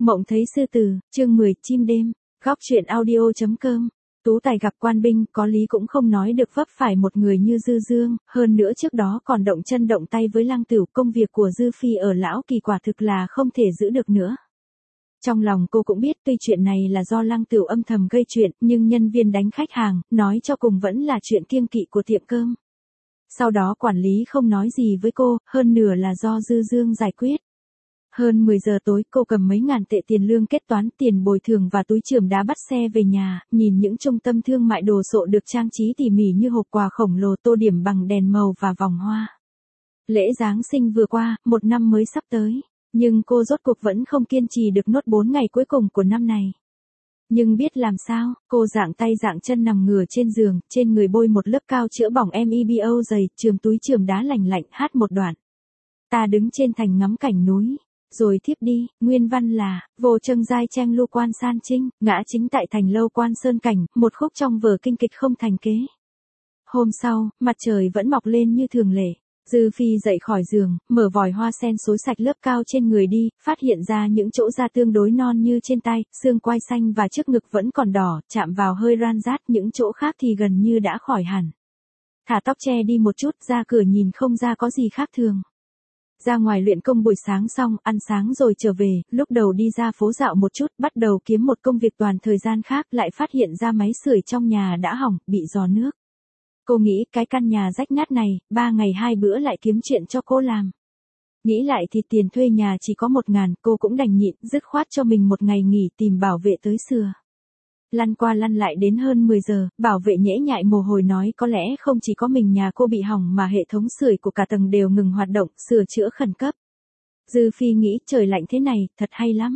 Mộng thấy sư tử, chương 10, chim đêm, góc truyện audio.com. Tú tài gặp quan binh, có lý cũng không nói được vấp phải một người như Dư Dương, hơn nữa trước đó còn động chân động tay với Lăng Tửu, công việc của Dư Phi ở Lão Kỳ quả thực là không thể giữ được nữa. Trong lòng cô cũng biết tuy chuyện này là do Lăng Tửu âm thầm gây chuyện, nhưng nhân viên đánh khách hàng, nói cho cùng vẫn là chuyện kiêng kỵ của tiệm cơm. Sau đó quản lý không nói gì với cô, hơn nửa là do Dư Dương giải quyết. Hơn 10 giờ tối, cô cầm mấy ngàn tệ tiền lương kết toán tiền bồi thường và túi chườm đá bắt xe về nhà, nhìn những trung tâm thương mại đồ sộ được trang trí tỉ mỉ như hộp quà khổng lồ tô điểm bằng đèn màu và vòng hoa. Lễ Giáng sinh vừa qua, một năm mới sắp tới, nhưng cô rốt cuộc vẫn không kiên trì được nốt 4 ngày cuối cùng của năm này. Nhưng biết làm sao, cô dạng tay dạng chân nằm ngửa trên giường, trên người bôi một lớp cao chữa bỏng MEBO dày, chườm túi chườm đá lành lạnh, hát một đoạn. Ta đứng trên thành ngắm cảnh núi, rồi thiếp đi, nguyên văn là, vô trâng giai trang lưu quan san trinh, ngã chính tại thành lâu quan sơn cảnh, một khúc trong vở kinh kịch không thành kế. Hôm sau, mặt trời vẫn mọc lên như thường lệ. Dư Phi dậy khỏi giường, mở vòi hoa sen xối sạch lớp cao trên người đi, phát hiện ra những chỗ da tương đối non như trên tay, xương quai xanh và trước ngực vẫn còn đỏ, chạm vào hơi ran rát, những chỗ khác thì gần như đã khỏi hẳn. Thả tóc che đi một chút, ra cửa nhìn không ra có gì khác thường. Ra ngoài luyện công buổi sáng xong, ăn sáng rồi trở về, lúc đầu đi ra phố dạo một chút, bắt đầu kiếm một công việc toàn thời gian khác, lại phát hiện ra máy sưởi trong nhà đã hỏng, bị rò nước. Cô nghĩ cái căn nhà rách nát này, 3 ngày 2 bữa lại kiếm chuyện cho cô làm. Nghĩ lại thì tiền thuê nhà chỉ có 1.000, cô cũng đành nhịn, dứt khoát cho mình một ngày nghỉ tìm bảo vệ tới sửa. Lăn qua lăn lại đến hơn 10 giờ, bảo vệ nhễ nhại mồ hôi nói có lẽ không chỉ có mình nhà cô bị hỏng mà hệ thống sưởi của cả tầng đều ngừng hoạt động, sửa chữa khẩn cấp. Dư Phi nghĩ trời lạnh thế này, thật hay lắm.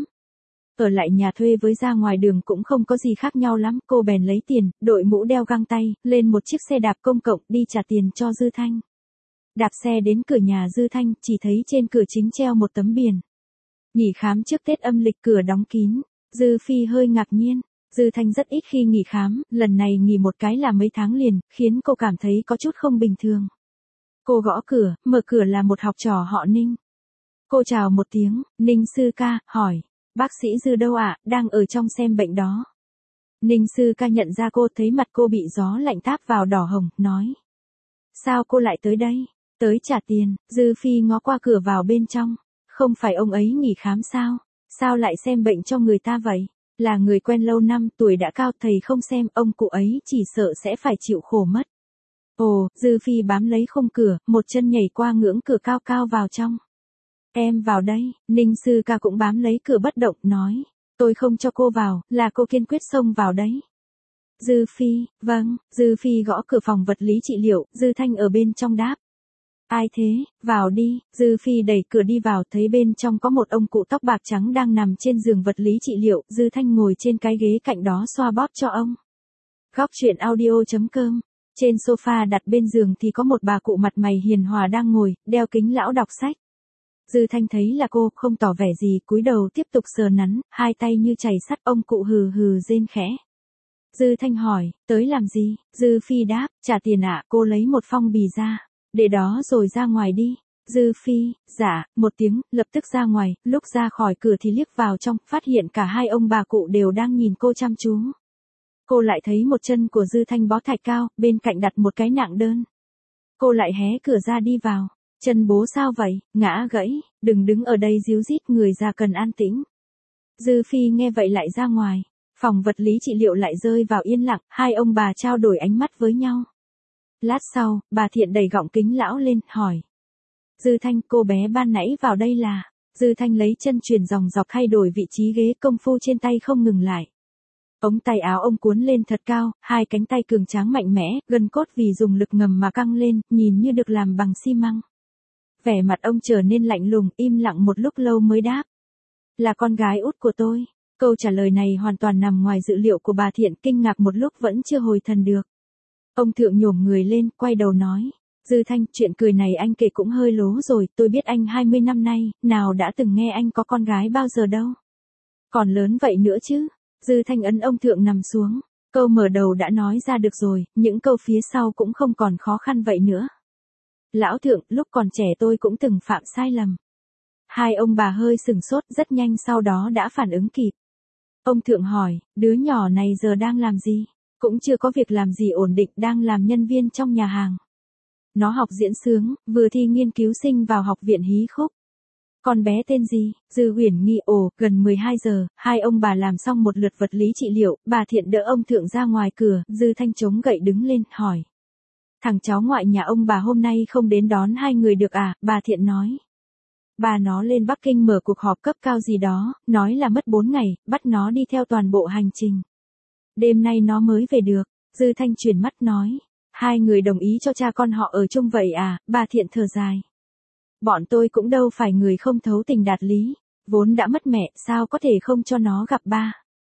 Ở lại nhà thuê với ra ngoài đường cũng không có gì khác nhau lắm, cô bèn lấy tiền, đội mũ đeo găng tay, lên một chiếc xe đạp công cộng đi trả tiền cho Dư Thanh. Đạp xe đến cửa nhà Dư Thanh, chỉ thấy trên cửa chính treo một tấm biển. Nghỉ khám trước Tết âm lịch, cửa đóng kín. Dư Phi hơi ngạc nhiên. Dư Thanh rất ít khi nghỉ khám, lần này nghỉ một cái là mấy tháng liền, khiến cô cảm thấy có chút không bình thường. Cô gõ cửa, mở cửa là một học trò họ Ninh. Cô chào một tiếng, Ninh sư ca, hỏi, bác sĩ Dư đâu ạ, đang ở trong xem bệnh đó. Ninh sư ca nhận ra cô, thấy mặt cô bị gió lạnh táp vào đỏ hồng, nói. Sao cô lại tới đây? Tới trả tiền. Dư Phi ngó qua cửa vào bên trong. Không phải ông ấy nghỉ khám sao? Sao lại xem bệnh cho người ta vậy? Là người quen lâu năm, tuổi đã cao, thầy không xem, ông cụ ấy chỉ sợ sẽ phải chịu khổ mất. Ồ, Dư Phi bám lấy khung cửa, một chân nhảy qua ngưỡng cửa cao cao vào trong. Em vào đây. Ninh sư ca cũng bám lấy cửa bất động, nói. Tôi không cho cô vào, là cô kiên quyết xông vào đấy. Dư Phi, vâng. Dư Phi gõ cửa phòng vật lý trị liệu, Dư Thanh ở bên trong đáp. Ai thế, vào đi. Dư Phi đẩy cửa đi vào, thấy bên trong có một ông cụ tóc bạc trắng đang nằm trên giường vật lý trị liệu, Dư Thanh ngồi trên cái ghế cạnh đó xoa bóp cho ông. Góc truyện audio.com. Trên sofa đặt bên giường thì có một bà cụ mặt mày hiền hòa đang ngồi, đeo kính lão đọc sách. Dư Thanh thấy là cô, không tỏ vẻ gì, cúi đầu tiếp tục sờ nắn, hai tay như chày sắt, ông cụ hừ hừ rên khẽ. Dư Thanh hỏi, tới làm gì? Dư Phi đáp, trả tiền ạ. Cô lấy một phong bì ra. Để đó rồi ra ngoài đi. Dư Phi, dạ, một tiếng, lập tức ra ngoài, lúc ra khỏi cửa thì liếc vào trong, phát hiện cả hai ông bà cụ đều đang nhìn cô chăm chú. Cô lại thấy một chân của Dư Thanh bó thạch cao, bên cạnh đặt một cái nạng đơn. Cô lại hé cửa ra đi vào. Chân bố sao vậy, ngã gãy, đừng đứng ở đây díu dít, người già cần an tĩnh. Dư Phi nghe vậy lại ra ngoài. Phòng vật lý trị liệu lại rơi vào yên lặng, hai ông bà trao đổi ánh mắt với nhau. Lát sau, bà Thiện đẩy gọng kính lão lên, hỏi. Dư Thanh, cô bé ban nãy vào đây là. Dư Thanh lấy chân chuyển dòng dọc thay đổi vị trí ghế, công phu trên tay không ngừng lại. Ống tay áo ông cuốn lên thật cao, hai cánh tay cường tráng mạnh mẽ, gân cốt vì dùng lực ngầm mà căng lên, nhìn như được làm bằng xi măng. Vẻ mặt ông trở nên lạnh lùng, im lặng một lúc lâu mới đáp. Là con gái út của tôi. Câu trả lời này hoàn toàn nằm ngoài dự liệu của bà Thiện, kinh ngạc một lúc vẫn chưa hồi thần được. Ông Thượng nhổm người lên, quay đầu nói. Dư Thanh, chuyện cười này anh kể cũng hơi lố rồi, tôi biết anh 20 năm nay, nào đã từng nghe anh có con gái bao giờ đâu. Còn lớn vậy nữa chứ. Dư Thanh ấn ông Thượng nằm xuống. Câu mở đầu đã nói ra được rồi, những câu phía sau cũng không còn khó khăn vậy nữa. Lão Thượng, lúc còn trẻ tôi cũng từng phạm sai lầm. Hai ông bà hơi sừng sốt, rất nhanh sau đó đã phản ứng kịp. Ông Thượng hỏi, đứa nhỏ này giờ đang làm gì? Cũng chưa có việc làm gì ổn định, đang làm nhân viên trong nhà hàng. Nó học diễn sướng, vừa thi nghiên cứu sinh vào học viện hí khúc. Con bé tên gì? Dư Uyển Nghi. Ồ, gần 12 giờ, hai ông bà làm xong một lượt vật lý trị liệu, bà Thiện đỡ ông Thượng ra ngoài cửa, Dư Thanh chống gậy đứng lên, hỏi. Thằng cháu ngoại nhà ông bà hôm nay không đến đón hai người được à? Bà Thiện nói. Bà nó lên Bắc Kinh mở cuộc họp cấp cao gì đó, nói là mất 4 ngày, bắt nó đi theo toàn bộ hành trình. Đêm nay nó mới về được. Dư Thanh chuyển mắt nói. Hai người đồng ý cho cha con họ ở chung vậy à? Bà Thiện thở dài. Bọn tôi cũng đâu phải người không thấu tình đạt lý, vốn đã mất mẹ, sao có thể không cho nó gặp ba.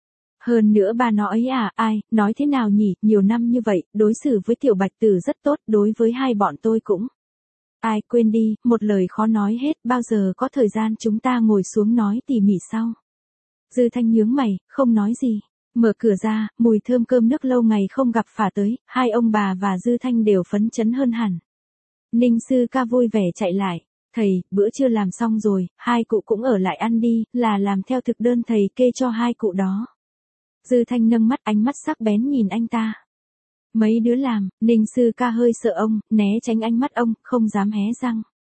Hơn nữa ba nó ấy à, ai, nói thế nào nhỉ, nhiều năm như vậy, đối xử với Tiểu Bạch Tử rất tốt, đối với hai bọn tôi cũng. Ai, quên đi, một lời khó nói hết, bao giờ có thời gian chúng ta ngồi xuống nói tỉ mỉ sau. Dư Thanh nhướng mày, không nói gì. Mở cửa ra, mùi thơm cơm nước lâu ngày không gặp phả tới, hai ông bà và Dư Thanh đều phấn chấn hơn hẳn. Ninh Sư Ca vui vẻ chạy lại. Thầy, bữa trưa làm xong rồi, hai cụ cũng ở lại ăn đi, là làm theo thực đơn thầy kê cho hai cụ đó. Dư Thanh nâng mắt, ánh mắt sắc bén nhìn anh ta. Mấy đứa làm, Ninh Sư Ca hơi sợ ông, né tránh ánh mắt ông, không dám hé răng.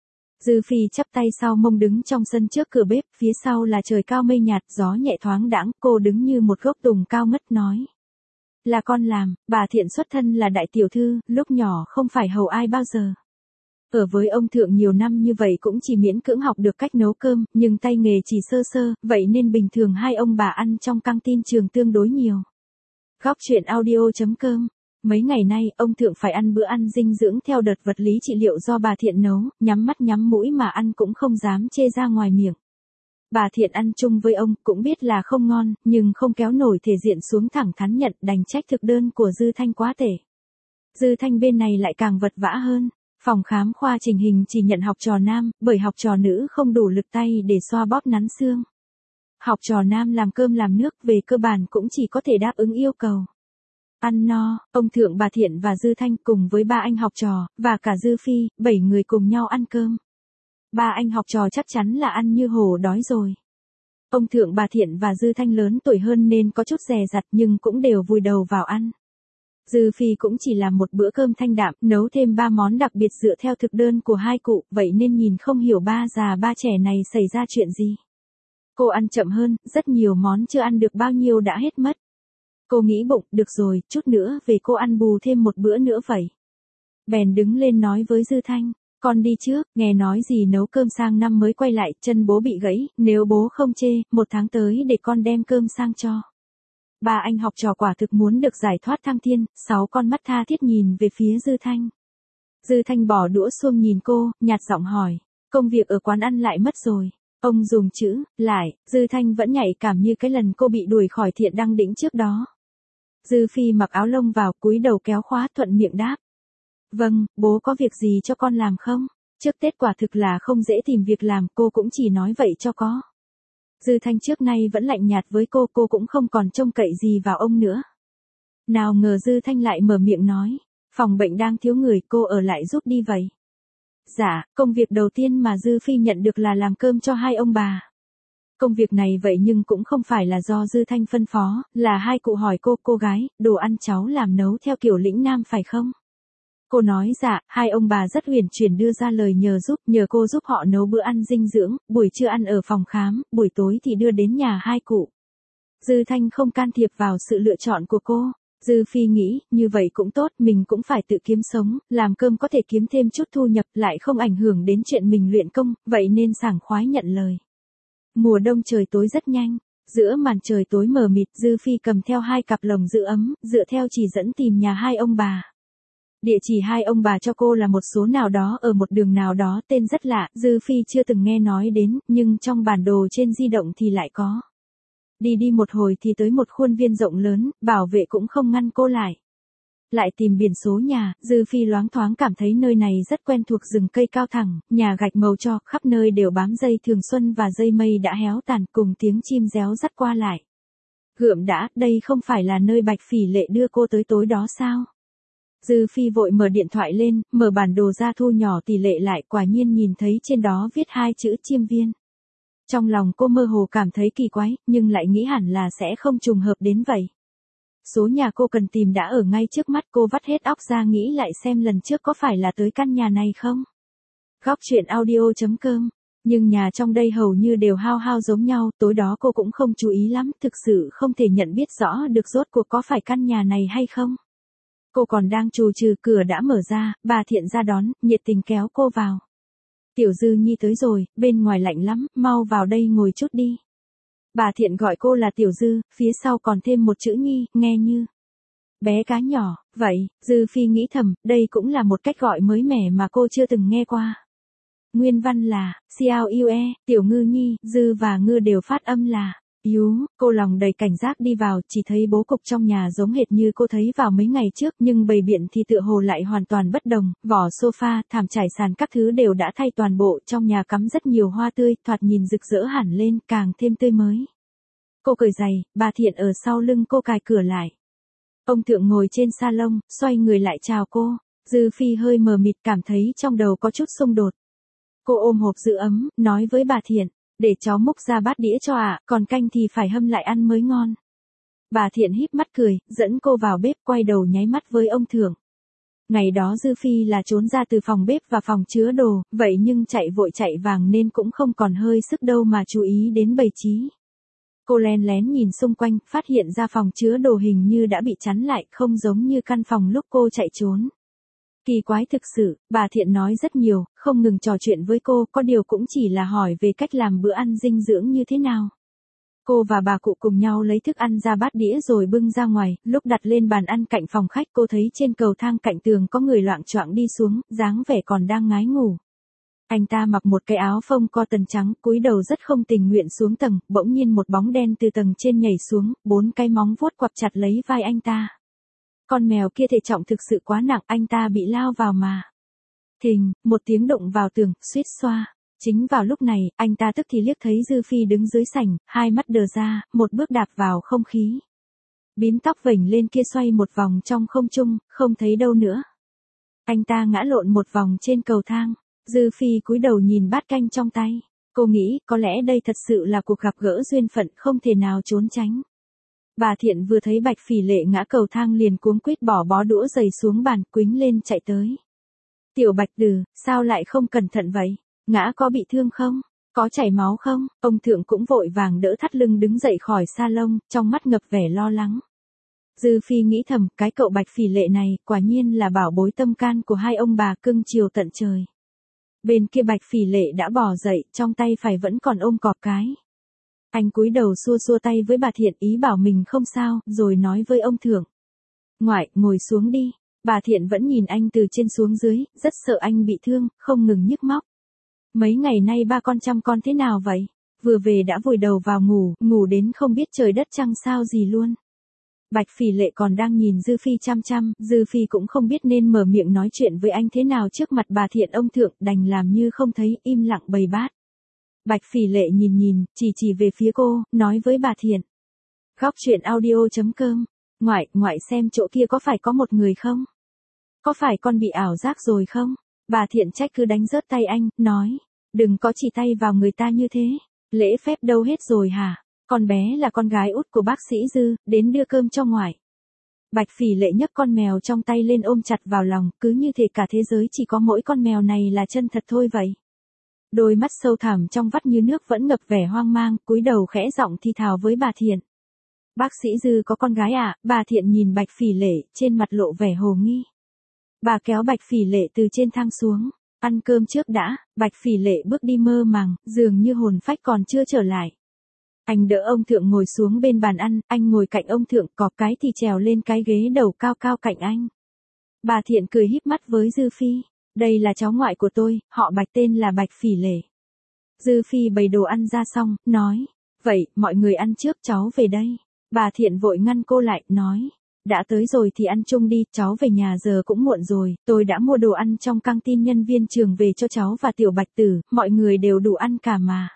Dư Phi chắp tay sau mông đứng trong sân trước cửa bếp, phía sau là trời cao mây nhạt, gió nhẹ thoáng đãng, cô đứng như một gốc tùng cao ngất nói. Là con làm, bà Thiện xuất thân là đại tiểu thư, lúc nhỏ không phải hầu ai bao giờ. Ở với ông Thượng nhiều năm như vậy cũng chỉ miễn cưỡng học được cách nấu cơm, nhưng tay nghề chỉ sơ sơ, vậy nên bình thường hai ông bà ăn trong căng tin trường tương đối nhiều. Góc truyện audio.com. Mấy ngày nay, ông Thượng phải ăn bữa ăn dinh dưỡng theo đợt vật lý trị liệu do bà Thiện nấu, nhắm mắt nhắm mũi mà ăn cũng không dám chê ra ngoài miệng. Bà Thiện ăn chung với ông, cũng biết là không ngon, nhưng không kéo nổi thể diện xuống thẳng thắn nhận, đành trách thực đơn của Dư Thanh quá tệ. Dư Thanh bên này lại càng vật vã hơn. Phòng khám khoa chỉnh hình chỉ nhận học trò nam, bởi học trò nữ không đủ lực tay để xoa bóp nắn xương. Học trò nam làm cơm làm nước về cơ bản cũng chỉ có thể đáp ứng yêu cầu. Ăn no, ông Thượng bà Thiện và Dư Thanh cùng với ba anh học trò, và cả Dư Phi, 7 người cùng nhau ăn cơm. Ba anh học trò chắc chắn là ăn như hổ đói rồi. Ông Thượng bà Thiện và Dư Thanh lớn tuổi hơn nên có chút dè dặt nhưng cũng đều vùi đầu vào ăn. Dư Phi cũng chỉ làm một bữa cơm thanh đạm, nấu thêm 3 món đặc biệt dựa theo thực đơn của hai cụ, vậy nên nhìn không hiểu ba già ba trẻ này xảy ra chuyện gì. Cô ăn chậm hơn, rất nhiều món chưa ăn được bao nhiêu đã hết mất. Cô nghĩ bụng, được rồi, chút nữa về cô ăn bù thêm một bữa nữa vậy. Bèn đứng lên nói với Dư Thanh, con đi trước, nghe nói gì nấu cơm sang năm mới quay lại, chân bố bị gãy, nếu bố không chê, 1 tháng tới để con đem cơm sang cho. Ba anh học trò quả thực muốn được giải thoát thăng thiên, 6 con mắt tha thiết nhìn về phía Dư Thanh. Dư Thanh bỏ đũa xuông nhìn cô, nhạt giọng hỏi, công việc ở quán ăn lại mất rồi. Ông dùng chữ, lại, Dư Thanh vẫn nhạy cảm như cái lần cô bị đuổi khỏi Thiện Đăng Đỉnh trước đó. Dư Phi mặc áo lông vào, cúi đầu kéo khóa thuận miệng đáp. Vâng, bố có việc gì cho con làm không? Trước Tết quả thực là không dễ tìm việc làm, cô cũng chỉ nói vậy cho có. Dư Thanh trước nay vẫn lạnh nhạt với cô cũng không còn trông cậy gì vào ông nữa. Nào ngờ Dư Thanh lại mở miệng nói, phòng bệnh đang thiếu người, cô ở lại giúp đi vậy. Dạ, công việc đầu tiên mà Dư Phi nhận được là làm cơm cho hai ông bà. Công việc này vậy nhưng cũng không phải là do Dư Thanh phân phó, là hai cụ hỏi cô gái, đồ ăn cháu làm nấu theo kiểu lĩnh nam phải không? Cô nói dạ, hai ông bà rất uyển chuyển đưa ra lời nhờ cô giúp họ nấu bữa ăn dinh dưỡng, buổi trưa ăn ở phòng khám, buổi tối thì đưa đến nhà hai cụ. Dư Thanh không can thiệp vào sự lựa chọn của cô. Dư Phi nghĩ, như vậy cũng tốt, mình cũng phải tự kiếm sống, làm cơm có thể kiếm thêm chút thu nhập lại không ảnh hưởng đến chuyện mình luyện công, vậy nên sảng khoái nhận lời. Mùa đông trời tối rất nhanh, giữa màn trời tối mờ mịt, Dư Phi cầm theo 2 cặp lồng giữ ấm, dựa theo chỉ dẫn tìm nhà hai ông bà. Địa chỉ hai ông bà cho cô là một số nào đó ở một đường nào đó, tên rất lạ, Dư Phi chưa từng nghe nói đến, nhưng trong bản đồ trên di động thì lại có. Đi một hồi thì tới một khuôn viên rộng lớn, bảo vệ cũng không ngăn cô lại. Lại tìm biển số nhà, Dư Phi loáng thoáng cảm thấy nơi này rất quen thuộc, rừng cây cao thẳng, nhà gạch màu tro, khắp nơi đều bám dây thường xuân và dây mây đã héo tàn, cùng tiếng chim réo rắt qua lại. Gượm đã, đây không phải là nơi Bạch Phỉ Lệ đưa cô tới tối đó sao? Dư Phi vội mở điện thoại lên, mở bản đồ ra thu nhỏ tỷ lệ lại, quả nhiên nhìn thấy trên đó viết 2 chữ Chiêm Viên. Trong lòng cô mơ hồ cảm thấy kỳ quái, nhưng lại nghĩ hẳn là sẽ không trùng hợp đến vậy. Số nhà cô cần tìm đã ở ngay trước mắt, cô vắt hết óc ra nghĩ lại xem lần trước có phải là tới căn nhà này không. Góc truyện audio.com. Nhưng nhà trong đây hầu như đều hao hao giống nhau, tối đó cô cũng không chú ý lắm, thực sự không thể nhận biết rõ được rốt cuộc có phải căn nhà này hay không. Cô còn đang trù trừ, cửa đã mở ra, bà Thiện ra đón, nhiệt tình kéo cô vào. Tiểu Dư Nhi tới rồi, bên ngoài lạnh lắm, mau vào đây ngồi chút đi. Bà Thiện gọi cô là Tiểu Dư, phía sau còn thêm một chữ Nhi, nghe như bé cá nhỏ, vậy, Dư Phi nghĩ thầm, đây cũng là một cách gọi mới mẻ mà cô chưa từng nghe qua. Nguyên văn là, Xiao Yue, Tiểu Ngư Nhi, Dư và Ngư đều phát âm là, Yú, cô lòng đầy cảnh giác đi vào, chỉ thấy bố cục trong nhà giống hệt như cô thấy vào mấy ngày trước, nhưng bày biện thì tựa hồ lại hoàn toàn bất đồng, vỏ sofa, thảm trải sàn các thứ đều đã thay toàn bộ, trong nhà cắm rất nhiều hoa tươi, thoạt nhìn rực rỡ hẳn lên, càng thêm tươi mới. Cô cởi giày, bà Thiện ở sau lưng cô cài cửa lại. Ông Thượng ngồi trên salon, xoay người lại chào cô, Dư Phi hơi mờ mịt cảm thấy trong đầu có chút xung đột. Cô ôm hộp giữ ấm, nói với bà Thiện, để cháu múc ra bát đĩa cho ạ, còn canh thì phải hâm lại ăn mới ngon. Bà Thiện híp mắt cười, dẫn cô vào bếp, quay đầu nháy mắt với ông Thượng. Ngày đó Dư Phi là trốn ra từ phòng bếp và phòng chứa đồ, vậy nhưng chạy vội chạy vàng nên cũng không còn hơi sức đâu mà chú ý đến bày trí. Cô len lén nhìn xung quanh, phát hiện ra phòng chứa đồ hình như đã bị chắn lại, không giống như căn phòng lúc cô chạy trốn. Kỳ quái thực sự, bà Thiện nói rất nhiều, không ngừng trò chuyện với cô, có điều cũng chỉ là hỏi về cách làm bữa ăn dinh dưỡng như thế nào. Cô và bà cụ cùng nhau lấy thức ăn ra bát đĩa rồi bưng ra ngoài, lúc đặt lên bàn ăn cạnh phòng khách cô thấy trên cầu thang cạnh tường có người loạng choạng đi xuống, dáng vẻ còn đang ngái ngủ. Anh ta mặc một cái áo phông cotton trắng, cúi đầu rất không tình nguyện xuống tầng, bỗng nhiên một bóng đen từ tầng trên nhảy xuống, 4 cái móng vuốt quặp chặt lấy vai anh ta. Con mèo kia thể trọng thực sự quá nặng, anh ta bị lao vào mà. Thình, một tiếng đụng vào tường, suýt xoa. Chính vào lúc này, anh ta tức thì liếc thấy Dư Phi đứng dưới sảnh, hai mắt đờ ra, một bước đạp vào không khí. Bím tóc vểnh lên kia xoay một vòng trong không trung, không thấy đâu nữa. Anh ta ngã lộn một vòng trên cầu thang. Dư Phi cúi đầu nhìn bát canh trong tay. Cô nghĩ, có lẽ đây thật sự là cuộc gặp gỡ duyên phận không thể nào trốn tránh. Bà Thiện vừa thấy Bạch Phỉ Lệ ngã cầu thang liền cuống quýt bỏ bó đũa giày xuống bàn, quýnh lên chạy tới. Tiểu Bạch Đừ, sao lại không cẩn thận vậy? Ngã có bị thương không? Có chảy máu không? Ông Thượng cũng vội vàng đỡ thắt lưng đứng dậy khỏi salon, trong mắt ngập vẻ lo lắng. Dư Phi nghĩ thầm, cái cậu Bạch Phỉ Lệ này, quả nhiên là bảo bối tâm can của hai ông bà cưng chiều tận trời. Bên kia Bạch Phỉ Lệ đã bò dậy, trong tay phải vẫn còn ôm cọp cái. Anh cúi đầu xua xua tay với bà Thiện ý bảo mình không sao, rồi nói với ông Thượng. Ngoại, ngồi xuống đi. Bà Thiện vẫn nhìn anh từ trên xuống dưới, rất sợ anh bị thương, không ngừng nhức móc. Mấy ngày nay ba con chăm con thế nào vậy? Vừa về đã vùi đầu vào ngủ, ngủ đến không biết trời đất trăng sao gì luôn. Bạch Phỉ Lệ còn đang nhìn Dư Phi chăm chăm, Dư Phi cũng không biết nên mở miệng nói chuyện với anh thế nào trước mặt bà Thiện. Ông Thượng đành làm như không thấy, im lặng bày bát. Bạch Phỉ Lệ nhìn, chỉ về phía cô, nói với bà Thiện. Góc truyện audio.com. Ngoại xem chỗ kia có phải có một người không? Có phải con bị ảo giác rồi không? Bà Thiện trách cứ đánh rớt tay anh, nói. Đừng có chỉ tay vào người ta như thế. Lễ phép đâu hết rồi hả? Con bé là con gái út của bác sĩ Dư, đến đưa cơm cho ngoại. Bạch Phỉ Lệ nhấc con mèo trong tay lên ôm chặt vào lòng, cứ như thể cả thế giới chỉ có mỗi con mèo này là chân thật thôi vậy. Đôi mắt sâu thẳm trong vắt như nước vẫn ngập vẻ hoang mang, cúi đầu khẽ giọng thì thào với bà Thiện. Bác sĩ Dư có con gái à? Bà Thiện nhìn Bạch Phỉ Lệ, trên mặt lộ vẻ hồ nghi. Bà kéo Bạch Phỉ Lệ từ trên thang xuống. Ăn cơm trước đã. Bạch Phỉ Lệ bước đi mơ màng, dường như hồn phách còn chưa trở lại. Anh đỡ ông Thượng ngồi xuống bên bàn ăn, anh ngồi cạnh ông Thượng, cọp cái thì trèo lên cái ghế đầu cao cao cạnh anh. Bà Thiện cười híp mắt với Dư Phi. Đây là cháu ngoại của tôi, họ Bạch tên là Bạch Phỉ Lệ. Dư Phi bày đồ ăn ra xong, nói. Vậy, mọi người ăn trước, cháu về đây. Bà Thiện vội ngăn cô lại, nói. Đã tới rồi thì ăn chung đi, cháu về nhà giờ cũng muộn rồi, tôi đã mua đồ ăn trong căng tin nhân viên trường về cho cháu và Tiểu Bạch Tử, mọi người đều đủ ăn cả mà.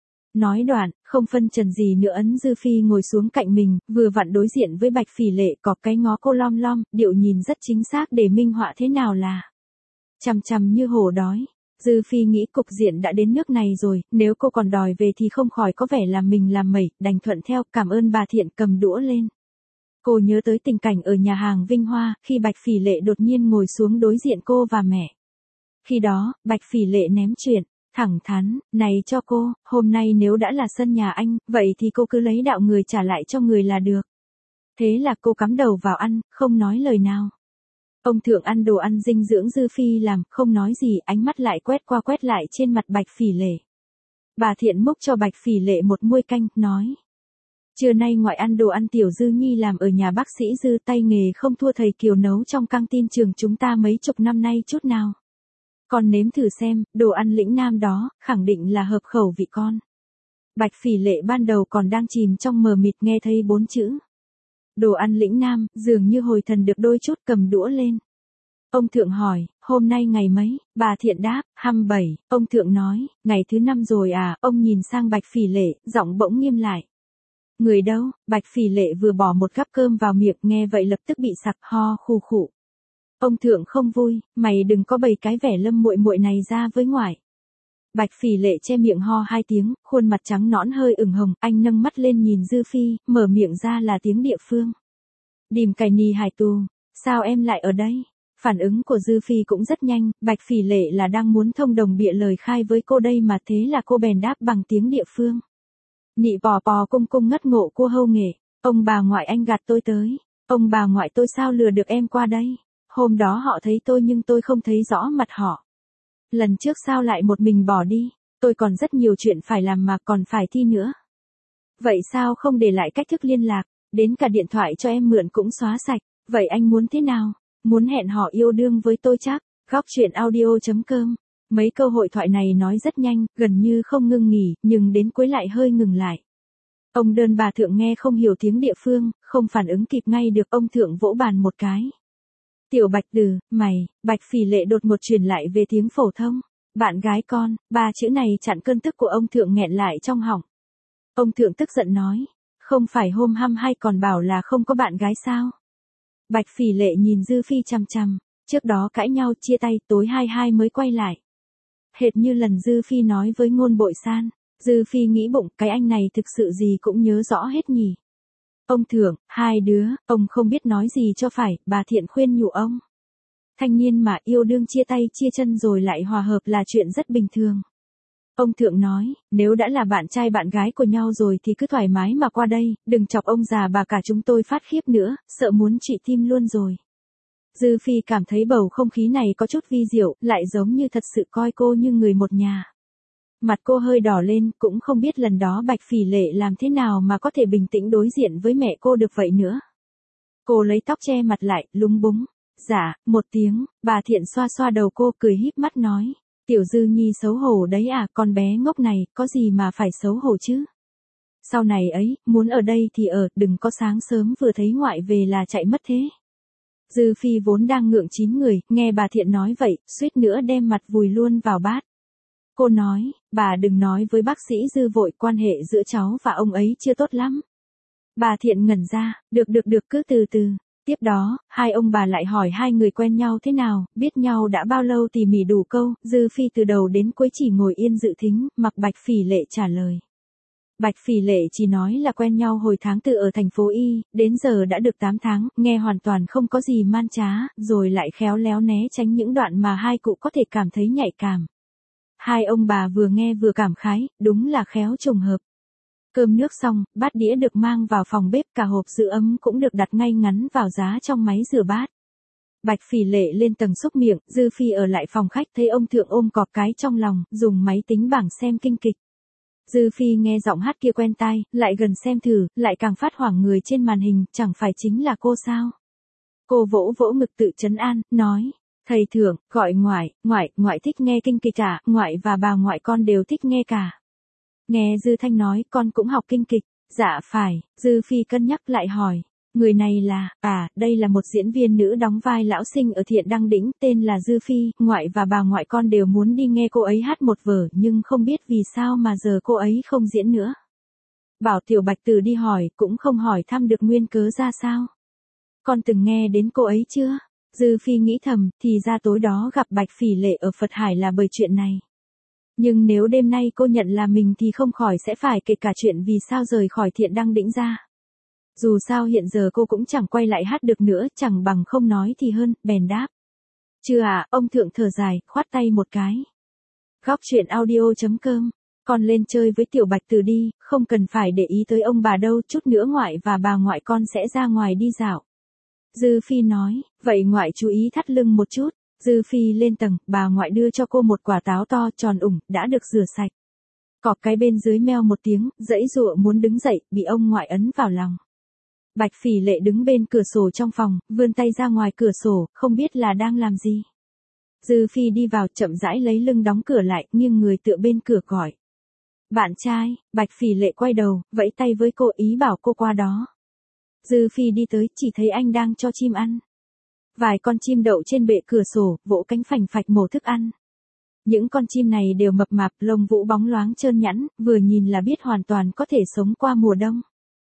Nói đoạn, không phân trần gì nữa ấn Dư Phi ngồi xuống cạnh mình, vừa vặn đối diện với Bạch Phỉ Lệ, cọp cái ngó cô lom lom, điệu nhìn rất chính xác để minh họa thế nào là chằm chằm như hổ đói. Dư Phi nghĩ cục diện đã đến nước này rồi, nếu cô còn đòi về thì không khỏi có vẻ là mình làm mẩy, đành thuận theo, cảm ơn bà Thiện cầm đũa lên. Cô nhớ tới tình cảnh ở nhà hàng Vinh Hoa, khi Bạch Phỉ Lệ đột nhiên ngồi xuống đối diện cô và mẹ. Khi đó, Bạch Phỉ Lệ ném chuyện, thẳng thắn, này cho cô, hôm nay nếu đã là sân nhà anh, vậy thì cô cứ lấy đạo người trả lại cho người là được. Thế là cô cắm đầu vào ăn, không nói lời nào. Ông Thượng ăn đồ ăn dinh dưỡng Dư Phi làm, không nói gì, ánh mắt lại quét qua quét lại trên mặt Bạch Phỉ Lệ. Bà Thiện múc cho Bạch Phỉ Lệ một muôi canh, nói. Trưa nay ngoại ăn đồ ăn Tiểu Dư Nhi làm ở nhà bác sĩ Dư, tay nghề không thua thầy Kiều nấu trong căng tin trường chúng ta mấy chục năm nay chút nào. Con nếm thử xem, đồ ăn lĩnh nam đó, khẳng định là hợp khẩu vị con. Bạch Phỉ Lệ ban đầu còn đang chìm trong mờ mịt nghe thấy 4 chữ. Đồ ăn lĩnh nam, dường như hồi thần được đôi chút, cầm đũa lên. Ông Thượng hỏi, hôm nay ngày mấy? Bà Thiện đáp, 27. Ông Thượng nói, ngày thứ 5 rồi à? Ông nhìn sang Bạch Phỉ Lệ, giọng bỗng nghiêm lại. Người đâu? Bạch Phỉ Lệ vừa bỏ một gắp cơm vào miệng, nghe vậy lập tức bị sặc ho khù khụ. Ông Thượng không vui, mày đừng có bày cái vẻ Lâm muội muội này ra với ngoại. Bạch Phỉ Lệ che miệng ho 2 tiếng, khuôn mặt trắng nõn hơi ửng hồng, anh nâng mắt lên nhìn Dư Phi, mở miệng ra là tiếng địa phương. Đìm cày nì hải tù, sao em lại ở đây? Phản ứng của Dư Phi cũng rất nhanh, Bạch Phỉ Lệ là đang muốn thông đồng bịa lời khai với cô đây mà, thế là cô bèn đáp bằng tiếng địa phương. Nị bò bò cung cung ngất ngộ cua hâu nghệ, ông bà ngoại anh gạt tôi tới, ông bà ngoại tôi sao lừa được em qua đây? Hôm đó họ thấy tôi nhưng tôi không thấy rõ mặt họ. Lần trước sao lại một mình bỏ đi, tôi còn rất nhiều chuyện phải làm mà còn phải thi nữa. Vậy sao không để lại cách thức liên lạc, đến cả điện thoại cho em mượn cũng xóa sạch, vậy anh muốn thế nào? Muốn hẹn hò yêu đương với tôi chắc? Góc truyện audio.com. Mấy câu hội thoại này nói rất nhanh, gần như không ngưng nghỉ, nhưng đến cuối lại hơi ngừng lại. Ông Đơn bà Thượng nghe không hiểu tiếng địa phương, không phản ứng kịp ngay được, ông Thượng vỗ bàn một cái. Tiểu Bạch Từ, mày, Bạch Phỉ Lệ đột ngột truyền lại về tiếng phổ thông. Bạn gái con, 3 chữ này chặn cơn tức của ông Thượng nghẹn lại trong họng. Ông Thượng tức giận nói, không phải hôm hăm hay còn bảo là không có bạn gái sao? Bạch Phỉ Lệ nhìn Dư Phi chằm chằm, trước đó cãi nhau chia tay, tối 22 mới quay lại. Hệt như lần Dư Phi nói với Ngôn Bội San, Dư Phi nghĩ bụng, cái anh này thực sự gì cũng nhớ rõ hết nhỉ. Ông Thượng, 2 đứa, ông không biết nói gì cho phải, bà Thiện khuyên nhủ ông. Thanh niên mà yêu đương chia tay chia chân rồi lại hòa hợp là chuyện rất bình thường. Ông Thượng nói, nếu đã là bạn trai bạn gái của nhau rồi thì cứ thoải mái mà qua đây, đừng chọc ông già bà cả chúng tôi phát khiếp nữa, sợ muốn trị tim luôn rồi. Dư Phi cảm thấy bầu không khí này có chút vi diệu, lại giống như thật sự coi cô như người một nhà. Mặt cô hơi đỏ lên, cũng không biết lần đó Bạch Phỉ Lệ làm thế nào mà có thể bình tĩnh đối diện với mẹ cô được vậy nữa. Cô lấy tóc che mặt lại, lúng búng. Dạ, một tiếng, bà Thiện xoa xoa đầu cô, cười híp mắt nói. Tiểu Dư Nhi xấu hổ đấy à, con bé ngốc này, có gì mà phải xấu hổ chứ? Sau này ấy, muốn ở đây thì ở, đừng có sáng sớm vừa thấy ngoại về là chạy mất thế. Dư Phi vốn đang ngượng chín người, nghe bà Thiện nói vậy, suýt nữa đem mặt vùi luôn vào bát. Cô nói, bà đừng nói với bác sĩ Dư vội, quan hệ giữa cháu và ông ấy chưa tốt lắm. Bà Thiện ngẩn ra, được cứ từ từ. Tiếp đó, hai ông bà lại hỏi hai người quen nhau thế nào, biết nhau đã bao lâu, tỉ mỉ đủ câu, Dư Phi từ đầu đến cuối chỉ ngồi yên dự thính, mặc Bạch Phỉ Lệ trả lời. Bạch Phỉ Lệ chỉ nói là quen nhau hồi tháng 4 ở thành phố Y, đến giờ đã được 8 tháng, nghe hoàn toàn không có gì man trá, rồi lại khéo léo né tránh những đoạn mà hai cụ có thể cảm thấy nhạy cảm. Hai ông bà vừa nghe vừa cảm khái, đúng là khéo trùng hợp. Cơm nước xong, bát đĩa được mang vào phòng bếp, cả hộp giữ ấm cũng được đặt ngay ngắn vào giá trong máy rửa bát. Bạch Phỉ Lệ lên tầng xúc miệng, Dư Phi ở lại phòng khách, thấy ông Thượng ôm cọp cái trong lòng, dùng máy tính bảng xem kinh kịch. Dư Phi nghe giọng hát kia quen tai, lại gần xem thử, lại càng phát hoảng người trên màn hình, chẳng phải chính là cô sao? Cô vỗ vỗ ngực tự trấn an, nói, thầy Thượng, gọi ngoại thích nghe kinh kịch à, ngoại và bà ngoại con đều thích nghe cả. Nghe Dư Thanh nói, con cũng học kinh kịch, dạ phải, Dư Phi cân nhắc lại hỏi, người này là, đây là một diễn viên nữ đóng vai lão sinh ở Thiện Đăng Đỉnh, tên là Dư Phi, ngoại và bà ngoại con đều muốn đi nghe cô ấy hát một vở, nhưng không biết vì sao mà giờ cô ấy không diễn nữa. Bảo Tiểu Bạch Từ đi hỏi, cũng không hỏi thăm được nguyên cớ ra sao. Con từng nghe đến cô ấy chưa? Dư Phi nghĩ thầm, thì ra tối đó gặp Bạch Phỉ Lệ ở Phật Hải là bởi chuyện này. Nhưng nếu đêm nay cô nhận là mình thì không khỏi sẽ phải kể cả chuyện vì sao rời khỏi Thiện Đăng Đĩnh ra. Dù sao hiện giờ cô cũng chẳng quay lại hát được nữa, chẳng bằng không nói thì hơn, bèn đáp. Chưa à, ông thượng thở dài, khoát tay một cái. Góc chuyện audio.com, con lên chơi với tiểu Bạch Từ đi, không cần phải để ý tới ông bà đâu, chút nữa ngoại và bà ngoại con sẽ ra ngoài đi dạo. Dư Phi nói, vậy ngoại chú ý thắt lưng một chút. Dư Phi lên tầng, bà ngoại đưa cho cô một quả táo to tròn ủng, đã được rửa sạch. Cọp cái bên dưới meo một tiếng, giãy giụa muốn đứng dậy, bị ông ngoại ấn vào lòng. Bạch Phỉ Lệ đứng bên cửa sổ trong phòng, vươn tay ra ngoài cửa sổ, không biết là đang làm gì. Dư Phi đi vào chậm rãi lấy lưng đóng cửa lại, nghiêng người tựa bên cửa gọi. Bạn trai, Bạch Phỉ Lệ quay đầu, vẫy tay với cô ý bảo cô qua đó. Dư Phi đi tới, chỉ thấy anh đang cho chim ăn. Vài con chim đậu trên bệ cửa sổ, vỗ cánh phành phạch mổ thức ăn. Những con chim này đều mập mạp, lông vũ bóng loáng trơn nhẵn, vừa nhìn là biết hoàn toàn có thể sống qua mùa đông.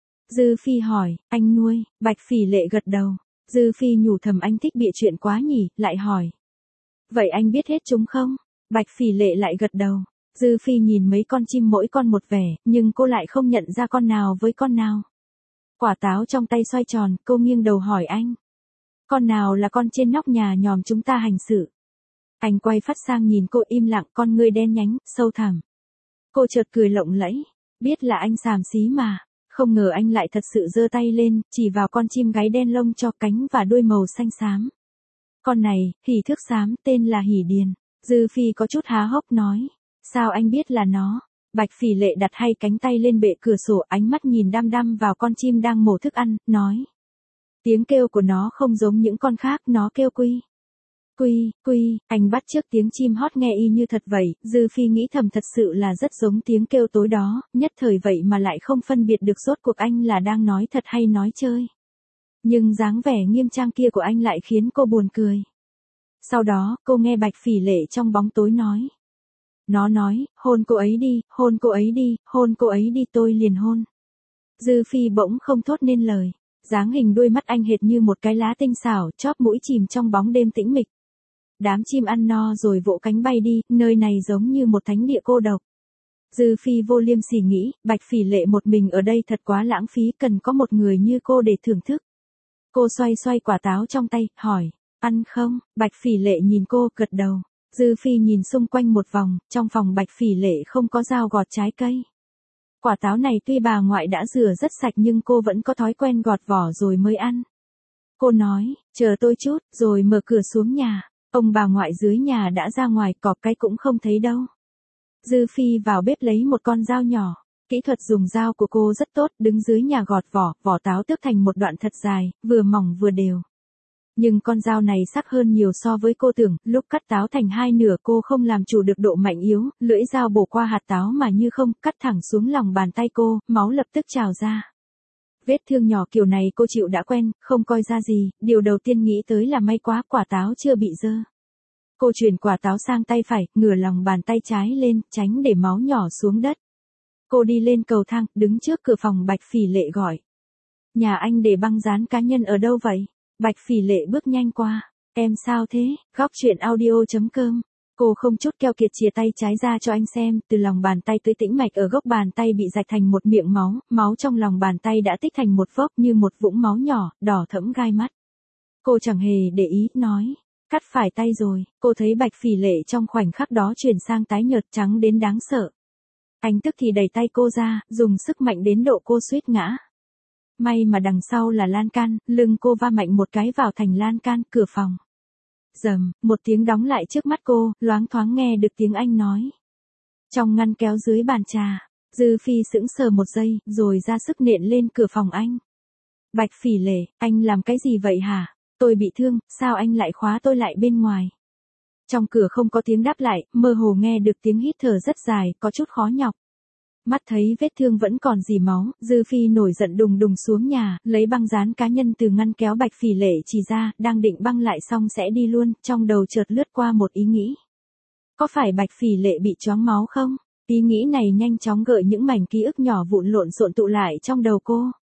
Dư Phi hỏi, anh nuôi, Bạch Phỉ Lệ gật đầu. Dư Phi nhủ thầm anh thích bịa chuyện quá nhỉ, lại hỏi. Vậy anh biết hết chúng không? Bạch Phỉ Lệ lại gật đầu. Dư Phi nhìn mấy con chim mỗi con một vẻ, nhưng cô lại không nhận ra con nào với con nào. Quả táo trong tay xoay tròn, cô nghiêng đầu hỏi anh. Con nào là con trên nóc nhà nhòm chúng ta hành xử? Anh quay phát sang nhìn cô im lặng, con ngươi đen nhánh, sâu thẳm. Cô chợt cười lộng lẫy, biết là anh xàm xí mà. Không ngờ anh lại thật sự giơ tay lên, chỉ vào con chim gáy đen lông cho cánh và đuôi màu xanh xám. Con này, hỉ thước xám, tên là Hỉ Điền. Dư Phi có chút há hốc nói. Sao anh biết là nó? Bạch Phỉ Lệ đặt hai cánh tay lên bệ cửa sổ, ánh mắt nhìn đăm đăm vào con chim đang mổ thức ăn, nói. Tiếng kêu của nó không giống những con khác, nó kêu quy. Quy, quy, anh bắt chước tiếng chim hót nghe y như thật vậy, Dư Phi nghĩ thầm thật sự là rất giống tiếng kêu tối đó, nhất thời vậy mà lại không phân biệt được rốt cuộc anh là đang nói thật hay nói chơi. Nhưng dáng vẻ nghiêm trang kia của anh lại khiến cô buồn cười. Sau đó, cô nghe Bạch Phỉ Lệ trong bóng tối nói. Nó nói, hôn cô ấy đi, hôn cô ấy đi, hôn cô ấy đi, tôi liền hôn. Dư Phi bỗng không thốt nên lời. Dáng hình đuôi mắt anh hệt như một cái lá tinh xảo, chóp mũi chìm trong bóng đêm tĩnh mịch. Đám chim ăn no rồi vỗ cánh bay đi, nơi này giống như một thánh địa cô độc. Dư Phi vô liêm sỉ nghĩ, Bạch Phỉ Lệ một mình ở đây thật quá lãng phí, cần có một người như cô để thưởng thức. Cô xoay xoay quả táo trong tay, hỏi, ăn không? Bạch Phỉ Lệ nhìn cô, gật đầu. Dư Phi nhìn xung quanh một vòng, trong phòng Bạch Phỉ Lệ không có dao gọt trái cây. Quả táo này tuy bà ngoại đã rửa rất sạch nhưng cô vẫn có thói quen gọt vỏ rồi mới ăn. Cô nói, chờ tôi chút, rồi mở cửa xuống nhà. Ông bà ngoại dưới nhà đã ra ngoài, cọp cái cũng không thấy đâu. Dư Phi vào bếp lấy một con dao nhỏ. Kỹ thuật dùng dao của cô rất tốt, đứng dưới nhà gọt vỏ, vỏ táo tước thành một đoạn thật dài, vừa mỏng vừa đều. Nhưng con dao này sắc hơn nhiều so với cô tưởng, lúc cắt táo thành hai nửa cô không làm chủ được độ mạnh yếu, lưỡi dao bổ qua hạt táo mà như không, cắt thẳng xuống lòng bàn tay cô, máu lập tức trào ra. Vết thương nhỏ kiểu này cô chịu đã quen, không coi ra gì, điều đầu tiên nghĩ tới là may quá quả táo chưa bị dơ. Cô chuyển quả táo sang tay phải, ngửa lòng bàn tay trái lên, tránh để máu nhỏ xuống đất. Cô đi lên cầu thang, đứng trước cửa phòng Bạch Phỉ Lệ gọi. Nhà anh để băng dán cá nhân ở đâu vậy? Bạch Phỉ Lệ bước nhanh qua. Em sao thế? Góc chuyện audio.com. Cô không chút keo kiệt chìa tay trái ra cho anh xem, từ lòng bàn tay tới tĩnh mạch ở gốc bàn tay bị rạch thành một miệng máu, máu trong lòng bàn tay đã tích thành một vốc như một vũng máu nhỏ, đỏ thẫm gai mắt. Cô chẳng hề để ý, nói, cắt phải tay rồi, cô thấy Bạch Phỉ Lệ trong khoảnh khắc đó chuyển sang tái nhợt trắng đến đáng sợ. Anh tức thì đẩy tay cô ra, dùng sức mạnh đến độ cô suýt ngã. May mà đằng sau là lan can, lưng cô va mạnh một cái vào thành lan can, cửa phòng. Rầm, một tiếng đóng lại trước mắt cô, loáng thoáng nghe được tiếng anh nói. Trong ngăn kéo dưới bàn trà, Dư Phi sững sờ một giây, rồi ra sức nện lên cửa phòng anh. Bạch Phỉ Lệ, anh làm cái gì vậy hả? Tôi bị thương, sao anh lại khóa tôi lại bên ngoài? Trong cửa không có tiếng đáp lại, mơ hồ nghe được tiếng hít thở rất dài, có chút khó nhọc. Mắt thấy vết thương vẫn còn rỉ máu, Dư Phi nổi giận đùng đùng xuống nhà, lấy băng dán cá nhân từ ngăn kéo Bạch Phỉ Lệ chỉ ra, đang định băng lại xong sẽ đi luôn, trong đầu chợt lướt qua một ý nghĩ. Có phải Bạch Phỉ Lệ bị choáng máu không? Ý nghĩ này nhanh chóng gợi những mảnh ký ức nhỏ vụn lộn xộn tụ lại trong đầu cô.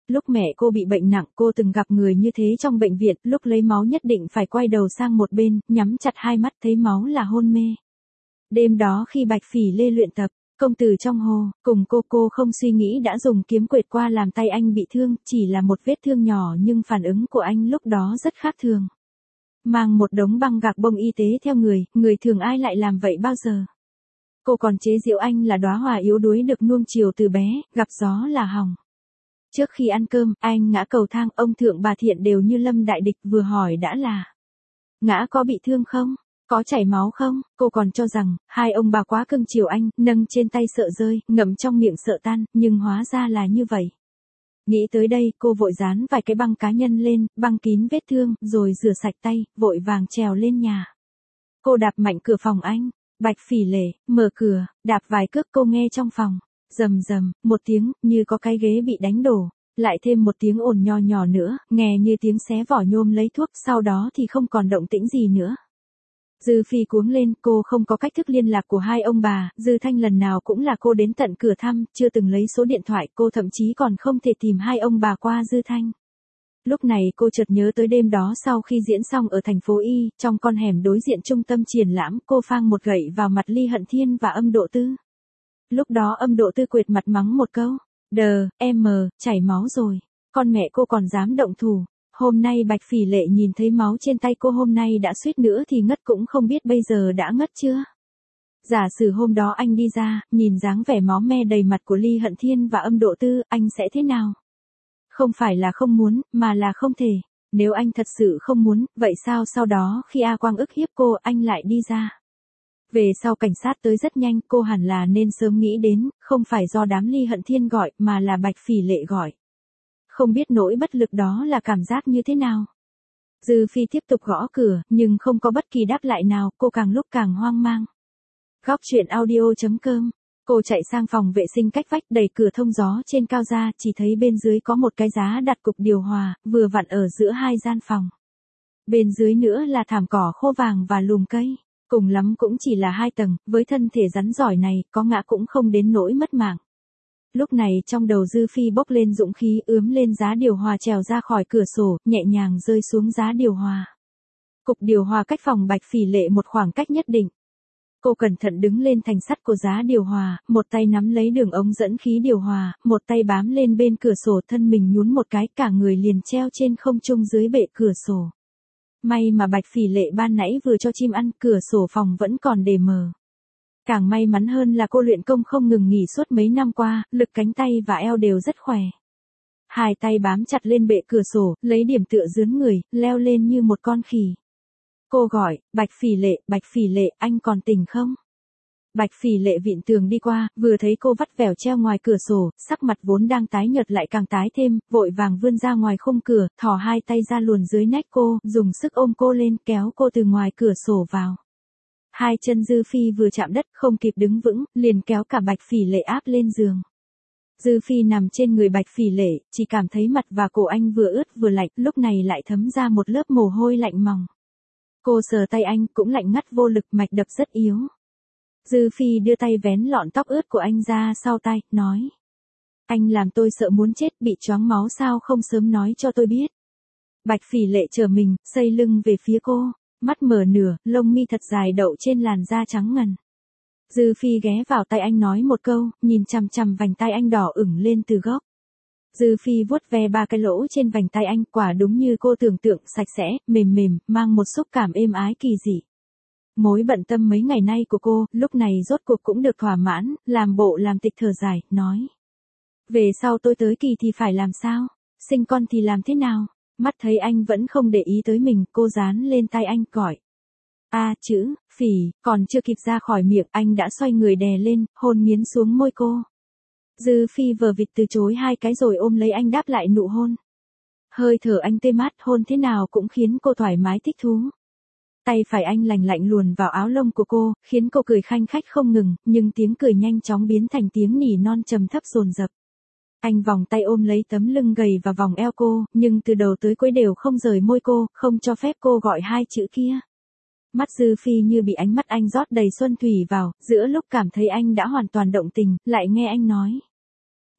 Lúc mẹ cô bị bệnh nặng cô từng gặp người như thế trong bệnh viện, lúc lấy máu nhất định phải quay đầu sang một bên, nhắm chặt hai mắt thấy máu là hôn mê. Đêm đó khi Bạch Phỉ Lê luyện tập, công tử trong hồ, cùng cô không suy nghĩ đã dùng kiếm quệt qua làm tay anh bị thương, chỉ là một vết thương nhỏ nhưng phản ứng của anh lúc đó rất khác thường. Mang một đống băng gạc bông y tế theo người thường ai lại làm vậy bao giờ. Cô còn chế giễu anh là đóa hoa yếu đuối được nuông chiều từ bé, gặp gió là hỏng. Trước khi ăn cơm, anh ngã cầu thang, ông Thượng bà Thiện đều như lâm đại địch, vừa hỏi đã là: ngã có bị thương không? Có chảy máu không? Cô còn cho rằng, hai ông bà quá cưng chiều anh, nâng trên tay sợ rơi, ngậm trong miệng sợ tan, nhưng hóa ra là như vậy. Nghĩ tới đây, cô vội dán vài cái băng cá nhân lên, băng kín vết thương, rồi rửa sạch tay, vội vàng trèo lên nhà. Cô đạp mạnh cửa phòng anh. Bạch Phỉ Lệ, mở cửa, đạp vài cước cô nghe trong phòng. Rầm rầm, một tiếng, như có cái ghế bị đánh đổ. Lại thêm một tiếng ồn nho nhỏ nữa, nghe như tiếng xé vỏ nhôm lấy thuốc, sau đó thì không còn động tĩnh gì nữa. Dư Phi cuống lên, cô không có cách thức liên lạc của hai ông bà, Dư Thanh lần nào cũng là cô đến tận cửa thăm, chưa từng lấy số điện thoại, cô thậm chí còn không thể tìm hai ông bà qua Dư Thanh. Lúc này cô chợt nhớ tới đêm đó sau khi diễn xong ở thành phố Y, trong con hẻm đối diện trung tâm triển lãm, cô phang một gậy vào mặt Ly Hận Thiên và Âm Độ Tư. Lúc đó Âm Độ Tư quệt mặt mắng một câu, chảy máu rồi, con mẹ cô còn dám động thủ. Hôm nay Bạch Phỉ Lệ nhìn thấy máu trên tay cô hôm nay đã suýt nữa thì ngất, cũng không biết bây giờ đã ngất chưa. Giả sử hôm đó anh đi ra, nhìn dáng vẻ máu me đầy mặt của Ly Hận Thiên và Âm Độ Tư, anh sẽ thế nào? Không phải là không muốn, mà là không thể. Nếu anh thật sự không muốn, vậy sao sau đó khi A Quang ức hiếp cô, anh lại đi ra? Về sau cảnh sát tới rất nhanh, cô hẳn là nên sớm nghĩ đến, không phải do đám Ly Hận Thiên gọi, mà là Bạch Phỉ Lệ gọi. Không biết nỗi bất lực đó là cảm giác như thế nào. Dư Phi tiếp tục gõ cửa, nhưng không có bất kỳ đáp lại nào, cô càng lúc càng hoang mang. Góc truyện audio.com. Cô chạy sang phòng vệ sinh cách vách, đẩy cửa thông gió trên cao ra, chỉ thấy bên dưới có một cái giá đặt cục điều hòa, vừa vặn ở giữa hai gian phòng. Bên dưới nữa là thảm cỏ khô vàng và lùm cây. Cùng lắm cũng chỉ là 2 tầng, với thân thể rắn giỏi này, có ngã cũng không đến nỗi mất mạng. Lúc này trong đầu Dư Phi bốc lên dũng khí, ướm lên giá điều hòa trèo ra khỏi cửa sổ, nhẹ nhàng rơi xuống giá điều hòa. Cục điều hòa cách phòng Bạch Phỉ Lệ một khoảng cách nhất định. Cô cẩn thận đứng lên thành sắt của giá điều hòa, một tay nắm lấy đường ống dẫn khí điều hòa, một tay bám lên bên cửa sổ, thân mình nhún một cái, cả người liền treo trên không trung dưới bệ cửa sổ. May mà Bạch Phỉ Lệ ban nãy vừa cho chim ăn, cửa sổ phòng vẫn còn để mở. Càng may mắn hơn là cô luyện công không ngừng nghỉ suốt mấy năm qua, lực cánh tay và eo đều rất khỏe. Hai tay bám chặt lên bệ cửa sổ, lấy điểm tựa dướn người, leo lên như một con khỉ. Cô gọi, Bạch Phỉ Lệ, anh còn tỉnh không? Bạch Phỉ Lệ vịn tường đi qua, vừa thấy cô vắt vẻo treo ngoài cửa sổ, sắc mặt vốn đang tái nhợt lại càng tái thêm, vội vàng vươn ra ngoài khung cửa, thò hai tay ra luồn dưới nách cô, dùng sức ôm cô lên, kéo cô từ ngoài cửa sổ vào. Hai chân Dư Phi vừa chạm đất, không kịp đứng vững, liền kéo cả Bạch Phỉ Lệ áp lên giường. Dư Phi nằm trên người Bạch Phỉ Lệ, chỉ cảm thấy mặt và cổ anh vừa ướt vừa lạnh, lúc này lại thấm ra một lớp mồ hôi lạnh mỏng. Cô sờ tay anh, cũng lạnh ngắt vô lực, mạch đập rất yếu. Dư Phi đưa tay vén lọn tóc ướt của anh ra sau tai, nói. Anh làm tôi sợ muốn chết, bị choáng máu sao không sớm nói cho tôi biết. Bạch Phỉ Lệ trở mình, xây lưng về phía cô, mắt mở nửa, lông mi thật dài đậu trên làn da trắng ngần. Dư Phi ghé vào tay anh nói một câu, nhìn chằm chằm vành tay anh đỏ ửng lên từ gốc. Dư Phi vuốt ve 3 cái lỗ trên vành tay anh, quả đúng như cô tưởng tượng, sạch sẽ, mềm mềm, mang một xúc cảm êm ái kỳ dị. Mối bận tâm mấy ngày nay của cô, lúc này rốt cuộc cũng được thỏa mãn, làm bộ làm tịch thở dài, nói. Về sau tôi tới kỳ thì phải làm sao? Sinh con thì làm thế nào? Mắt thấy anh vẫn không để ý tới mình, cô dán lên tay anh, gọi. Chữ, Phỉ, còn chưa kịp ra khỏi miệng, anh đã xoay người đè lên, hôn nghiến xuống môi cô. Dư Phi vờ vịt từ chối 2 cái rồi ôm lấy anh đáp lại nụ hôn. Hơi thở anh tê mát, hôn thế nào cũng khiến cô thoải mái thích thú. Tay phải anh lành lạnh luồn vào áo lông của cô, khiến cô cười khanh khách không ngừng, nhưng tiếng cười nhanh chóng biến thành tiếng nỉ non trầm thấp dồn dập. Anh vòng tay ôm lấy tấm lưng gầy và vòng eo cô, nhưng từ đầu tới cuối đều không rời môi cô, không cho phép cô gọi 2 chữ kia. Mắt Dư Phi như bị ánh mắt anh rót đầy xuân thủy vào, giữa lúc cảm thấy anh đã hoàn toàn động tình, lại nghe anh nói.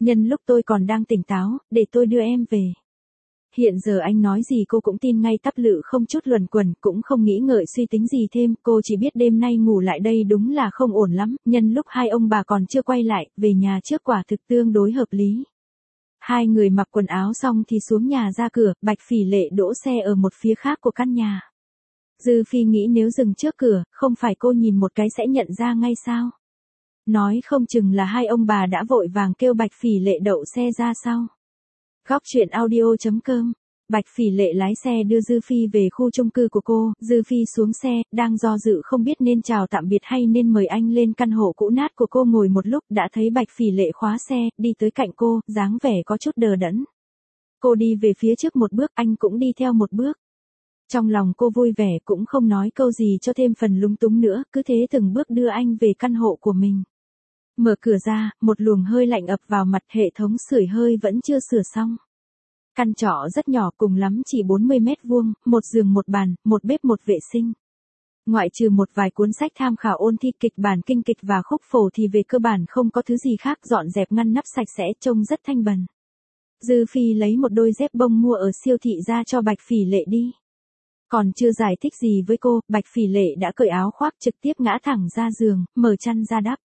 Nhân lúc tôi còn đang tỉnh táo, để tôi đưa em về. Hiện giờ anh nói gì cô cũng tin ngay tắp lự không chút luẩn quẩn, cũng không nghĩ ngợi suy tính gì thêm, cô chỉ biết đêm nay ngủ lại đây đúng là không ổn lắm, nhân lúc hai ông bà còn chưa quay lại, về nhà trước quả thực tương đối hợp lý. Hai người mặc quần áo xong thì xuống nhà ra cửa, Bạch Phỉ Lệ đỗ xe ở một phía khác của căn nhà. Dư Phi nghĩ nếu dừng trước cửa, không phải cô nhìn một cái sẽ nhận ra ngay sao? Nói không chừng là hai ông bà đã vội vàng kêu Bạch Phỉ Lệ đậu xe ra sau. Góc truyện audio.com. Bạch Phỉ Lệ lái xe đưa Dư Phi về khu chung cư của cô, Dư Phi xuống xe, đang do dự không biết nên chào tạm biệt hay nên mời anh lên căn hộ cũ nát của cô ngồi một lúc, đã thấy Bạch Phỉ Lệ khóa xe, đi tới cạnh cô, dáng vẻ có chút đờ đẫn. Cô đi về phía trước một bước, anh cũng đi theo một bước. Trong lòng cô vui vẻ cũng không nói câu gì cho thêm phần lúng túng nữa, cứ thế từng bước đưa anh về căn hộ của mình. Mở cửa ra, một luồng hơi lạnh ập vào mặt, hệ thống sưởi hơi vẫn chưa sửa xong. Căn trọ rất nhỏ, cùng lắm chỉ 40 mét vuông, một giường một bàn, một bếp một vệ sinh. Ngoại trừ một vài cuốn sách tham khảo ôn thi kịch bản kinh kịch và khúc phổ thì về cơ bản không có thứ gì khác, dọn dẹp ngăn nắp sạch sẽ, trông rất thanh bần. Dư Phi lấy một đôi dép bông mua ở siêu thị ra cho Bạch Phỉ Lệ đi. Còn chưa giải thích gì với cô, Bạch Phỉ Lệ đã cởi áo khoác trực tiếp ngã thẳng ra giường, mở chăn ra đắp.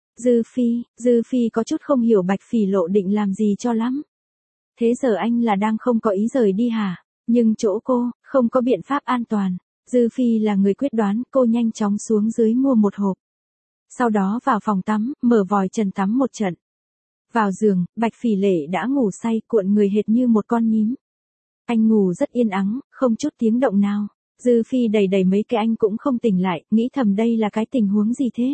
Dư Phi có chút không hiểu Bạch Phỉ Lộ định làm gì cho lắm. Thế giờ anh là đang không có ý rời đi hả? Nhưng chỗ cô, không có biện pháp an toàn. Dư Phi là người quyết đoán, cô nhanh chóng xuống dưới mua một hộp. Sau đó vào phòng tắm, mở vòi trần tắm một trận. Vào giường, Bạch Phỉ Lệ đã ngủ say, cuộn người hệt như một con nhím. Anh ngủ rất yên ắng, không chút tiếng động nào. Dư Phi đẩy đẩy mấy cái anh cũng không tỉnh lại, nghĩ thầm đây là cái tình huống gì thế?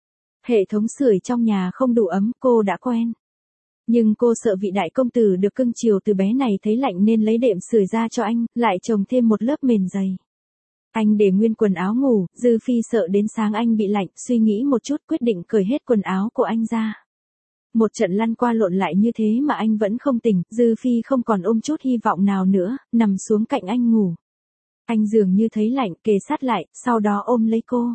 Hệ thống sưởi trong nhà không đủ ấm, cô đã quen. Nhưng cô sợ vị đại công tử được cưng chiều từ bé này thấy lạnh nên lấy đệm sưởi ra cho anh, lại chồng thêm một lớp mền dày. Anh để nguyên quần áo ngủ, Dư Phi sợ đến sáng anh bị lạnh, suy nghĩ một chút quyết định cởi hết quần áo của anh ra. Một trận lăn qua lộn lại như thế mà anh vẫn không tỉnh, Dư Phi không còn ôm chút hy vọng nào nữa, nằm xuống cạnh anh ngủ. Anh dường như thấy lạnh, kề sát lại, sau đó ôm lấy cô.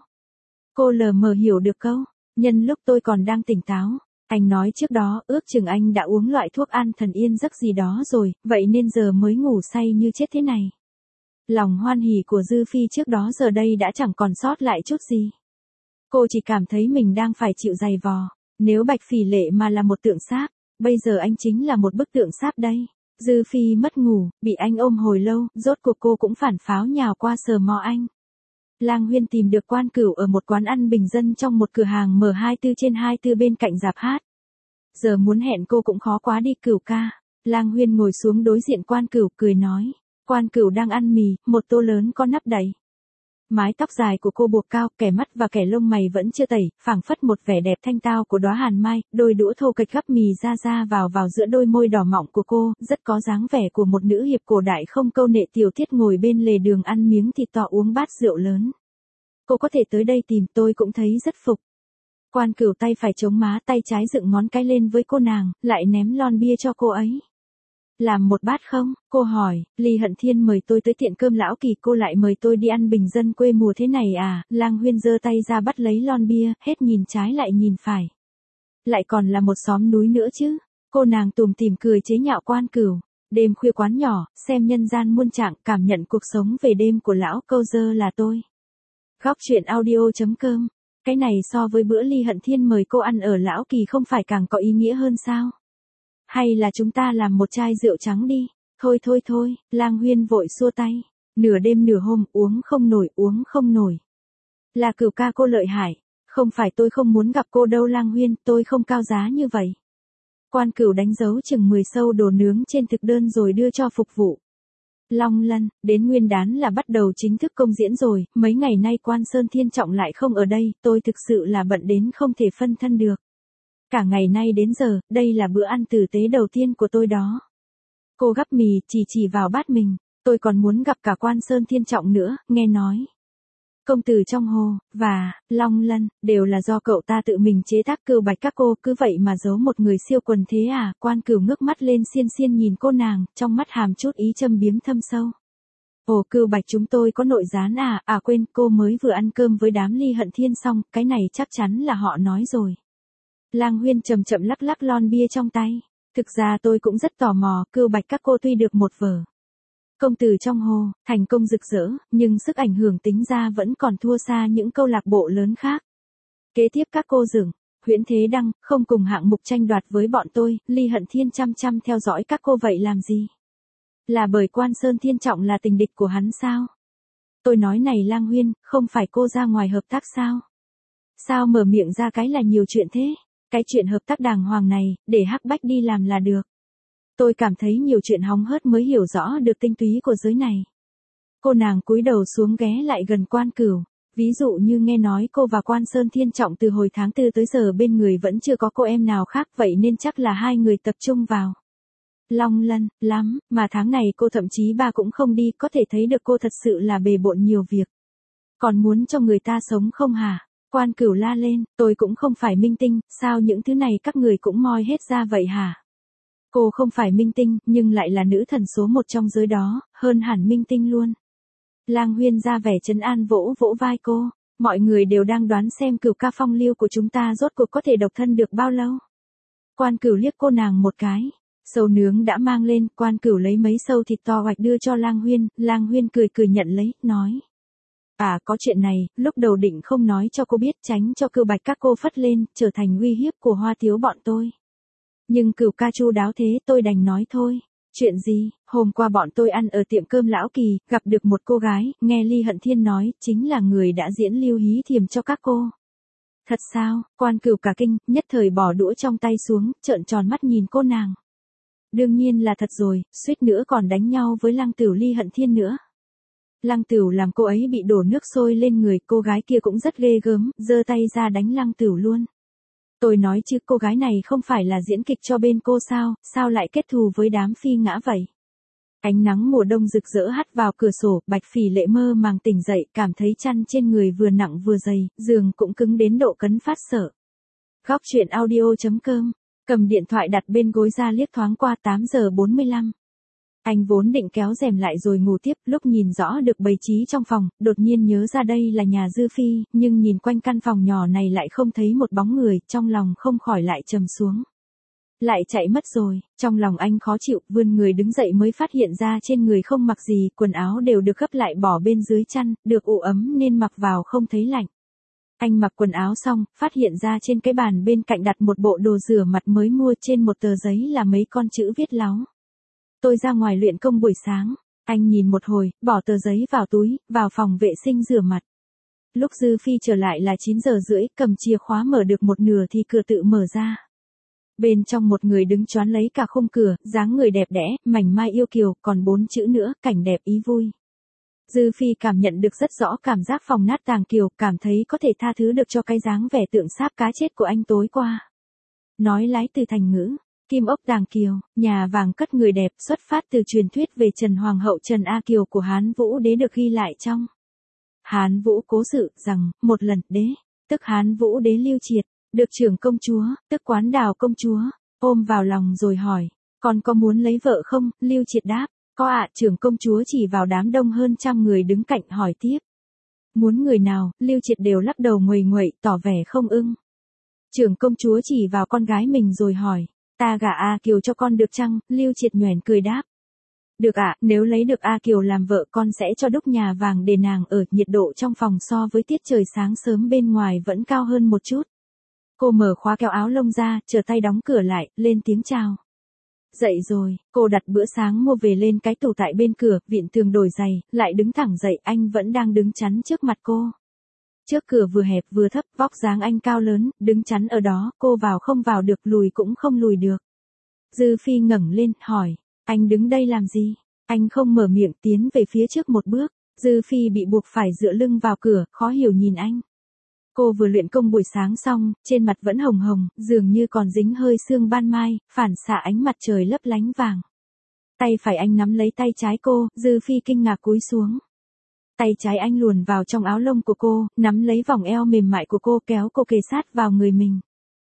Cô lờ mờ hiểu được câu, nhân lúc tôi còn đang tỉnh táo. Anh nói trước đó, ước chừng anh đã uống loại thuốc an thần yên giấc gì đó rồi, vậy nên giờ mới ngủ say như chết thế này. Lòng hoan hỉ của Dư Phi trước đó giờ đây đã chẳng còn sót lại chút gì. Cô chỉ cảm thấy mình đang phải chịu giày vò. Nếu Bạch Phỉ Lệ mà là một tượng sáp, bây giờ anh chính là một bức tượng sáp đây. Dư Phi mất ngủ, bị anh ôm hồi lâu, rốt cuộc cô cũng phản pháo nhào qua sờ mò anh. Lang Huyên tìm được Quan Cửu ở một quán ăn bình dân trong một cửa hàng mở 24/24 bên cạnh rạp hát. Giờ muốn hẹn cô cũng khó quá đi Cửu ca. Lang Huyên ngồi xuống đối diện Quan Cửu cười nói. Quan Cửu đang ăn mì, một tô lớn có nắp đầy. Mái tóc dài của cô buộc cao, kẻ mắt và kẻ lông mày vẫn chưa tẩy, phảng phất một vẻ đẹp thanh tao của đóa hàn mai, đôi đũa thô kệch gắp mì ra vào giữa đôi môi đỏ mọng của cô, rất có dáng vẻ của một nữ hiệp cổ đại không câu nệ tiểu tiết ngồi bên lề đường ăn miếng thịt to uống bát rượu lớn. Cô có thể tới đây tìm tôi cũng thấy rất phục. Quan Cửu tay phải chống má, tay trái dựng ngón cái lên với cô nàng, lại ném lon bia cho cô ấy. Làm một bát không? Cô hỏi, Ly Hận Thiên mời tôi tới tiệm cơm lão Kỳ, cô lại mời tôi đi ăn bình dân quê mùa thế này à? Lang Huyên giơ tay ra bắt lấy lon bia, hết nhìn trái lại nhìn phải. Lại còn là một xóm núi nữa chứ? Cô nàng tủm tỉm cười chế nhạo Quan Cửu. Đêm khuya quán nhỏ, xem nhân gian muôn trạng, cảm nhận cuộc sống về đêm của lão câu dơ là tôi. Góc truyện audio.com. Cái này so với bữa Ly Hận Thiên mời cô ăn ở lão Kỳ không phải càng có ý nghĩa hơn sao? Hay là chúng ta làm một chai rượu trắng đi? Thôi, Lang Huyên vội xua tay. Nửa đêm nửa hôm, uống không nổi. Là Cửu ca cô lợi hại. Không phải tôi không muốn gặp cô đâu Lang Huyên, tôi không cao giá như vậy. Quan Cửu đánh dấu chừng 10 sâu đồ nướng trên thực đơn rồi đưa cho phục vụ. Long Lân, đến Nguyên Đán là bắt đầu chính thức công diễn rồi, mấy ngày nay Quan Sơn Thiên Trọng lại không ở đây, tôi thực sự là bận đến không thể phân thân được. Cả ngày nay đến giờ, đây là bữa ăn tử tế đầu tiên của tôi đó. Cô gắp mì, chỉ vào bát mình, tôi còn muốn gặp cả Quan Sơn Thiên Trọng nữa, nghe nói. Công tử trong hồ, và, Long Lân, đều là do cậu ta tự mình chế tác Cửu Bạch các cô, cứ vậy mà giấu một người siêu quần thế à? Quan Cửu ngước mắt lên xiên nhìn cô nàng, trong mắt hàm chút ý châm biếm thâm sâu. Ồ Cửu Bạch chúng tôi có nội gián à, quên, cô mới vừa ăn cơm với đám Ly Hận Thiên xong, cái này chắc chắn là họ nói rồi. Lang Huyên chậm lắc lon bia trong tay. Thực ra tôi cũng rất tò mò, Cưu Bạch các cô tuy được một vở công từ trong hồ, thành công rực rỡ, nhưng sức ảnh hưởng tính ra vẫn còn thua xa những câu lạc bộ lớn khác. Kế tiếp các cô Dường, Huyễn Thế Đăng, không cùng hạng mục tranh đoạt với bọn tôi, Ly Hận Thiên chăm chăm theo dõi các cô vậy làm gì? Là bởi Quan Sơn Thiên Trọng là tình địch của hắn sao? Tôi nói này Lang Huyên, không phải cô ra ngoài hợp tác sao? Sao mở miệng ra cái là nhiều chuyện thế? Cái chuyện hợp tác đàng hoàng này, để Hắc Bách đi làm là được. Tôi cảm thấy nhiều chuyện hóng hớt mới hiểu rõ được tinh túy của giới này. Cô nàng cúi đầu xuống ghé lại gần Quan Cửu. Ví dụ như nghe nói cô và Quan Sơn Thiên Trọng từ hồi tháng 4 tới giờ bên người vẫn chưa có cô em nào khác, vậy nên chắc là hai người tập trung vào Long Lân lắm, mà tháng này cô thậm chí ba cũng không đi, có thể thấy được cô thật sự là bề bộn nhiều việc. Còn muốn cho người ta sống không hả? Quan Cửu la lên, tôi cũng không phải minh tinh, sao những thứ này các người cũng moi hết ra vậy hả? Cô không phải minh tinh, nhưng lại là nữ thần số 1 trong giới đó, hơn hẳn minh tinh luôn. Lang Huyên ra vẻ trấn an vỗ vỗ vai cô, mọi người đều đang đoán xem Cửu ca phong lưu của chúng ta rốt cuộc có thể độc thân được bao lâu. Quan Cửu liếc cô nàng một cái, sâu nướng đã mang lên, Quan Cửu lấy mấy sâu thịt to hoạch đưa cho Lang Huyên cười cười nhận lấy, nói. Có chuyện này, lúc đầu định không nói cho cô biết tránh cho Cưu Bạch các cô phất lên, trở thành uy hiếp của Hoa thiếu bọn tôi. Nhưng Cửu ca chu đáo thế tôi đành nói thôi. Chuyện gì? Hôm qua bọn tôi ăn ở tiệm cơm Lão Kỳ, gặp được một cô gái, nghe Ly Hận Thiên nói, chính là người đã diễn Lưu Hí Thiềm cho các cô. Thật sao? Quan Cửu cả kinh, nhất thời bỏ đũa trong tay xuống, trợn tròn mắt nhìn cô nàng. Đương nhiên là thật rồi, suýt nữa còn đánh nhau với Lăng Tửu Ly Hận Thiên nữa. Lăng Tửu làm cô ấy bị đổ nước sôi lên người, cô gái kia cũng rất ghê gớm, giơ tay ra đánh Lăng Tửu luôn. Tôi nói chứ cô gái này không phải là diễn kịch cho bên cô sao lại kết thù với đám phi ngã vậy? Ánh nắng mùa đông rực rỡ hắt vào cửa sổ, Bạch Phỉ Lệ mơ màng tỉnh dậy, cảm thấy chăn trên người vừa nặng vừa dày, giường cũng cứng đến độ cấn phát sợ. Góc truyện audio.com, cầm điện thoại đặt bên gối ra liếc thoáng qua 8 giờ 45. Anh vốn định kéo rèm lại rồi ngủ tiếp, lúc nhìn rõ được bày trí trong phòng, đột nhiên nhớ ra đây là nhà Dư Phi, nhưng nhìn quanh căn phòng nhỏ này lại không thấy một bóng người, trong lòng không khỏi lại trầm xuống. Lại chạy mất rồi, trong lòng anh khó chịu, vươn người đứng dậy mới phát hiện ra trên người không mặc gì, quần áo đều được gấp lại bỏ bên dưới chăn, được ủ ấm nên mặc vào không thấy lạnh. Anh mặc quần áo xong, phát hiện ra trên cái bàn bên cạnh đặt một bộ đồ rửa mặt mới mua, trên một tờ giấy là mấy con chữ viết láu. Tôi ra ngoài luyện công buổi sáng. Anh nhìn một hồi, bỏ tờ giấy vào túi, vào phòng vệ sinh rửa mặt. Lúc Dư Phi trở lại là 9 giờ rưỡi, cầm chìa khóa mở được một nửa thì cửa tự mở ra. Bên trong một người đứng choán lấy cả khung cửa, dáng người đẹp đẽ, mảnh mai yêu kiều, còn 4 chữ nữa, cảnh đẹp ý vui. Dư Phi cảm nhận được rất rõ cảm giác phòng nát tàng kiều, cảm thấy có thể tha thứ được cho cái dáng vẻ tượng sáp cá chết của anh tối qua. Nói lái từ thành ngữ. Kim ốc tàng kiều, nhà vàng cất người đẹp, xuất phát từ truyền thuyết về Trần Hoàng hậu Trần A Kiều của Hán Vũ Đế được ghi lại trong Hán Vũ cố sự rằng, một lần đế, tức Hán Vũ Đế Lưu Triệt, được trưởng công chúa, tức Quán Đào công chúa, ôm vào lòng rồi hỏi, con có muốn lấy vợ không? Lưu Triệt đáp, có ạ. Trưởng công chúa chỉ vào đám đông hơn trăm người đứng cạnh hỏi tiếp. Muốn người nào? Lưu Triệt đều lắc đầu nguầy nguậy, tỏ vẻ không ưng. Trưởng công chúa chỉ vào con gái mình rồi hỏi. Ta gả A Kiều cho con được chăng? Lưu Triệt nhoẻn cười đáp. Được ạ, nếu lấy được A Kiều làm vợ con sẽ cho đúc nhà vàng để nàng ở, nhiệt độ trong phòng so với tiết trời sáng sớm bên ngoài vẫn cao hơn một chút. Cô mở khóa kéo áo lông ra, trở tay đóng cửa lại, lên tiếng chào. Dậy rồi, cô đặt bữa sáng mua về lên cái tủ tại bên cửa, vịn tường đổi giày, lại đứng thẳng dậy, anh vẫn đang đứng chắn trước mặt cô. Trước cửa vừa hẹp vừa thấp, vóc dáng anh cao lớn, đứng chắn ở đó, cô vào không vào được, lùi cũng không lùi được. Dư Phi ngẩng lên, hỏi, anh đứng đây làm gì? Anh không mở miệng, tiến về phía trước một bước. Dư Phi bị buộc phải dựa lưng vào cửa, khó hiểu nhìn anh. Cô vừa luyện công buổi sáng xong, trên mặt vẫn hồng hồng, dường như còn dính hơi sương ban mai, phản xạ ánh mặt trời lấp lánh vàng. Tay phải anh nắm lấy tay trái cô, Dư Phi kinh ngạc cúi xuống. Tay trái anh luồn vào trong áo lông của cô, nắm lấy vòng eo mềm mại của cô, kéo cô kề sát vào người mình.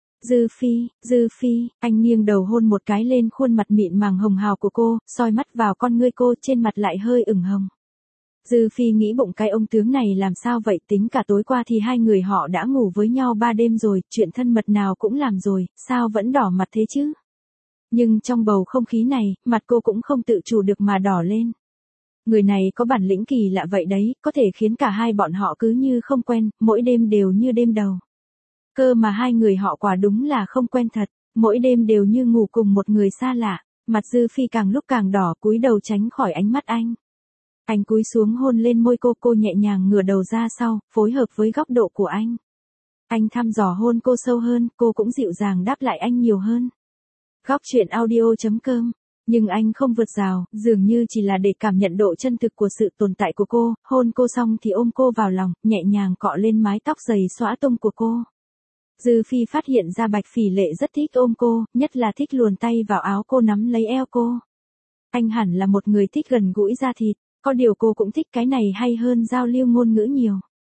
Dư Phi, anh nghiêng đầu hôn một cái lên khuôn mặt mịn màng hồng hào của cô, soi mắt vào con ngươi cô, trên mặt lại hơi ửng hồng. Dư Phi nghĩ bụng cái ông tướng này làm sao vậy, tính cả tối qua thì hai người họ đã ngủ với nhau 3 đêm rồi, chuyện thân mật nào cũng làm rồi, sao vẫn đỏ mặt thế chứ? Nhưng trong bầu không khí này, mặt cô cũng không tự chủ được mà đỏ lên. Người này có bản lĩnh kỳ lạ vậy đấy, có thể khiến cả hai bọn họ cứ như không quen, mỗi đêm đều như đêm đầu. Cơ mà hai người họ quả đúng là không quen thật, mỗi đêm đều như ngủ cùng một người xa lạ. Mặt Dư Phi càng lúc càng đỏ, cúi đầu tránh khỏi ánh mắt anh. Anh cúi xuống hôn lên môi cô nhẹ nhàng ngửa đầu ra sau, phối hợp với góc độ của anh. Anh thăm dò hôn cô sâu hơn, cô cũng dịu dàng đáp lại anh nhiều hơn. Góc truyện audio.com. Nhưng anh không vượt rào, dường như chỉ là để cảm nhận độ chân thực của sự tồn tại của cô, hôn cô xong thì ôm cô vào lòng, nhẹ nhàng cọ lên mái tóc dày xõa tung của cô. Dư Phi phát hiện ra Bạch Phỉ Lệ rất thích ôm cô, nhất là thích luồn tay vào áo cô nắm lấy eo cô. Anh hẳn là một người thích gần gũi da thịt, có điều cô cũng thích cái này hay hơn giao lưu ngôn ngữ nhiều.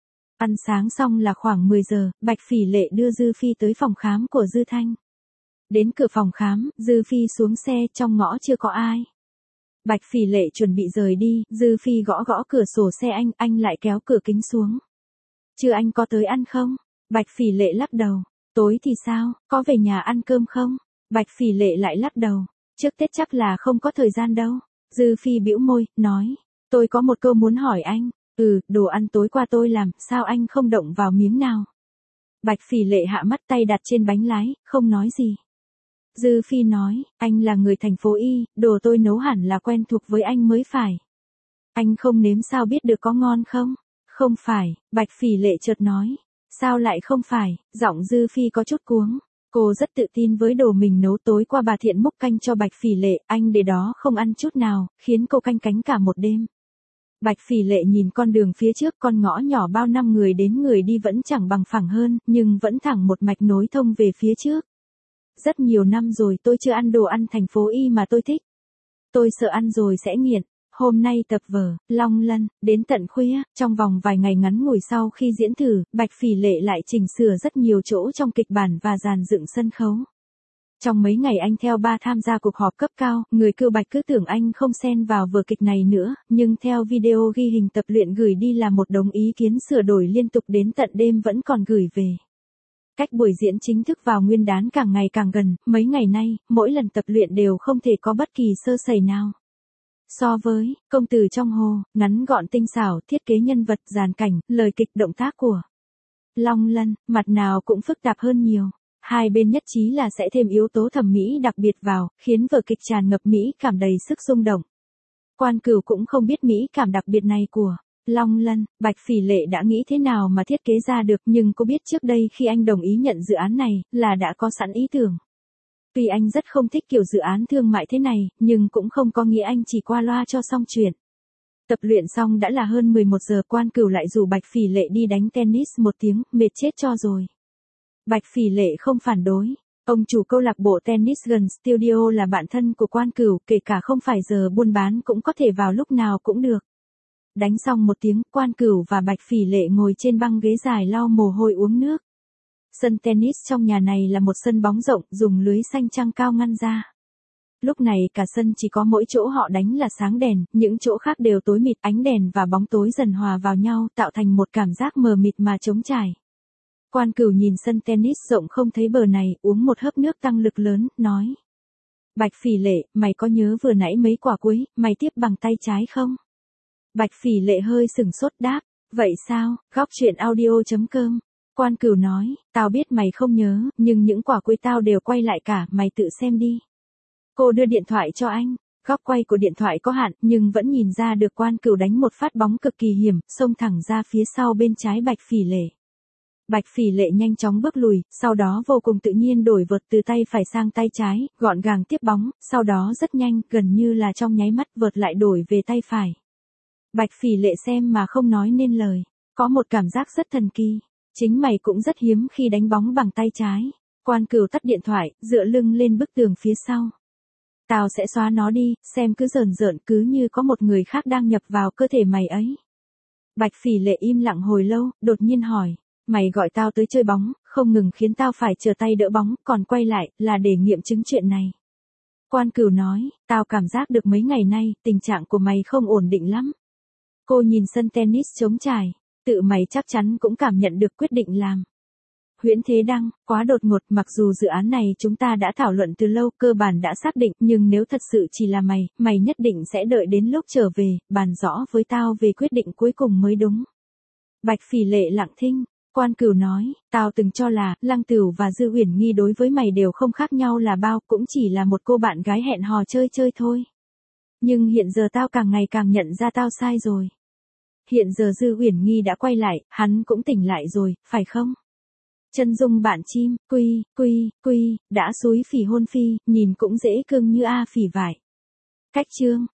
Ăn sáng xong là khoảng 10 giờ, Bạch Phỉ Lệ đưa Dư Phi tới phòng khám của Dư Thanh. Đến cửa phòng khám, Dư Phi xuống xe, trong ngõ chưa có ai. Bạch Phỉ Lệ chuẩn bị rời đi, Dư Phi gõ gõ cửa sổ xe anh lại kéo cửa kính xuống. Chưa, anh có tới ăn không? Bạch Phỉ Lệ lắc đầu. Tối thì sao, có về nhà ăn cơm không? Bạch Phỉ Lệ lại lắc đầu. Trước Tết chắc là không có thời gian đâu. Dư Phi bĩu môi, nói. Tôi có một câu muốn hỏi anh. Đồ ăn tối qua tôi làm, sao anh không động vào miếng nào? Bạch Phỉ Lệ hạ mắt tay đặt trên bánh lái, không nói gì. Dư Phi nói, anh là người thành phố Y, đồ tôi nấu hẳn là quen thuộc với anh mới phải. Anh không nếm sao biết được có ngon không? Không phải, Bạch Phỉ Lệ chợt nói. Sao lại không phải, giọng Dư Phi có chút cuống. Cô rất tự tin với đồ mình nấu tối qua bà Thiện múc canh cho Bạch Phỉ Lệ, anh để đó không ăn chút nào, khiến cô canh cánh cả một đêm. Bạch Phỉ Lệ nhìn con đường phía trước, con ngõ nhỏ bao năm người đến người đi vẫn chẳng bằng phẳng hơn, nhưng vẫn thẳng một mạch nối thông về phía trước. Rất nhiều năm rồi tôi chưa ăn đồ ăn thành phố Y mà tôi thích. Tôi sợ ăn rồi sẽ nghiện. Hôm nay tập vở, Long Lân, đến tận khuya, trong vòng vài ngày ngắn ngủi sau khi diễn thử, Bạch Phỉ Lệ lại chỉnh sửa rất nhiều chỗ trong kịch bản và dàn dựng sân khấu. Trong mấy ngày anh theo ba tham gia cuộc họp cấp cao, người cưu Bạch cứ tưởng anh không xen vào vở kịch này nữa, nhưng theo video ghi hình tập luyện gửi đi là một đống ý kiến sửa đổi liên tục đến tận đêm vẫn còn gửi về. Cách buổi diễn chính thức vào Nguyên đán càng ngày càng gần, mấy ngày nay, mỗi lần tập luyện đều không thể có bất kỳ sơ sẩy nào. So với Công tử trong hồ, ngắn gọn tinh xảo, thiết kế nhân vật, dàn cảnh, lời kịch, động tác của Long Lân, mặt nào cũng phức tạp hơn nhiều. Hai bên nhất trí là sẽ thêm yếu tố thẩm mỹ đặc biệt vào, khiến vở kịch tràn ngập mỹ cảm đầy sức rung động. Quan Cửu cũng không biết mỹ cảm đặc biệt này của Long Lân, Bạch Phỉ Lệ đã nghĩ thế nào mà thiết kế ra được, nhưng cô biết trước đây khi anh đồng ý nhận dự án này, là đã có sẵn ý tưởng. Tuy anh rất không thích kiểu dự án thương mại thế này, nhưng cũng không có nghĩa anh chỉ qua loa cho xong chuyện. Tập luyện xong đã là hơn 11 giờ, Quan Cửu lại rủ Bạch Phỉ Lệ đi đánh tennis một tiếng, mệt chết cho rồi. Bạch Phỉ Lệ không phản đối. Ông chủ câu lạc bộ tennis gần studio là bạn thân của Quan Cửu, kể cả không phải giờ buôn bán cũng có thể vào lúc nào cũng được. Đánh xong một tiếng, Quan Cửu và Bạch Phỉ Lệ ngồi trên băng ghế dài lau mồ hôi uống nước. Sân tennis trong nhà này là một sân bóng rộng, dùng lưới xanh trăng cao ngăn ra. Lúc này cả sân chỉ có mỗi chỗ họ đánh là sáng đèn, những chỗ khác đều tối mịt, ánh đèn và bóng tối dần hòa vào nhau, tạo thành một cảm giác mờ mịt mà trống trải. Quan Cửu nhìn sân tennis rộng không thấy bờ này, uống một hớp nước tăng lực lớn, nói. Bạch Phỉ Lệ, mày có nhớ vừa nãy mấy quả cuối, mày tiếp bằng tay trái không? Bạch Phỉ Lệ hơi sửng sốt đáp. Vậy sao, góc truyện audio.com. Quan Cửu nói, tao biết mày không nhớ, nhưng những quả cuối tao đều quay lại cả, mày tự xem đi. Cô đưa điện thoại cho anh. Góc quay của điện thoại có hạn, nhưng vẫn nhìn ra được Quan Cửu đánh một phát bóng cực kỳ hiểm, xông thẳng ra phía sau bên trái Bạch Phỉ Lệ. Bạch Phỉ Lệ nhanh chóng bước lùi, sau đó vô cùng tự nhiên đổi vợt từ tay phải sang tay trái, gọn gàng tiếp bóng, sau đó rất nhanh, gần như là trong nháy mắt vợt lại đổi về tay phải. Bạch Phỉ Lệ xem mà không nói nên lời, có một cảm giác rất thần kỳ. Chính mày cũng rất hiếm khi đánh bóng bằng tay trái. Quan Cửu tắt điện thoại, dựa lưng lên bức tường phía sau. Tao sẽ xóa nó đi, xem cứ rờn rợn cứ như có một người khác đang nhập vào cơ thể mày ấy. Bạch Phỉ Lệ im lặng hồi lâu, đột nhiên hỏi. Mày gọi tao tới chơi bóng, không ngừng khiến tao phải chờ tay đỡ bóng, còn quay lại, là để nghiệm chứng chuyện này. Quan Cửu nói, tao cảm giác được mấy ngày nay, tình trạng của mày không ổn định lắm. Cô nhìn sân tennis trống trải, tự mày chắc chắn cũng cảm nhận được quyết định làm Huyễn Thế Đăng, quá đột ngột, mặc dù dự án này chúng ta đã thảo luận từ lâu, cơ bản đã xác định, nhưng nếu thật sự chỉ là mày nhất định sẽ đợi đến lúc trở về, bàn rõ với tao về quyết định cuối cùng mới đúng. Bạch Phỉ Lệ lặng thinh, Quan Cửu nói, tao từng cho là, Lăng Tửu và Dư Uyển Nhi đối với mày đều không khác nhau là bao, cũng chỉ là một cô bạn gái hẹn hò chơi chơi thôi. Nhưng hiện giờ tao càng ngày càng nhận ra tao sai rồi. Hiện giờ Dư Uyển Nhi đã quay lại, hắn cũng tỉnh lại rồi, phải không? Chân dung bạn chim, quy, đã xúi phỉ hôn phi, nhìn cũng dễ cưng như A Phỉ vải. Cách chương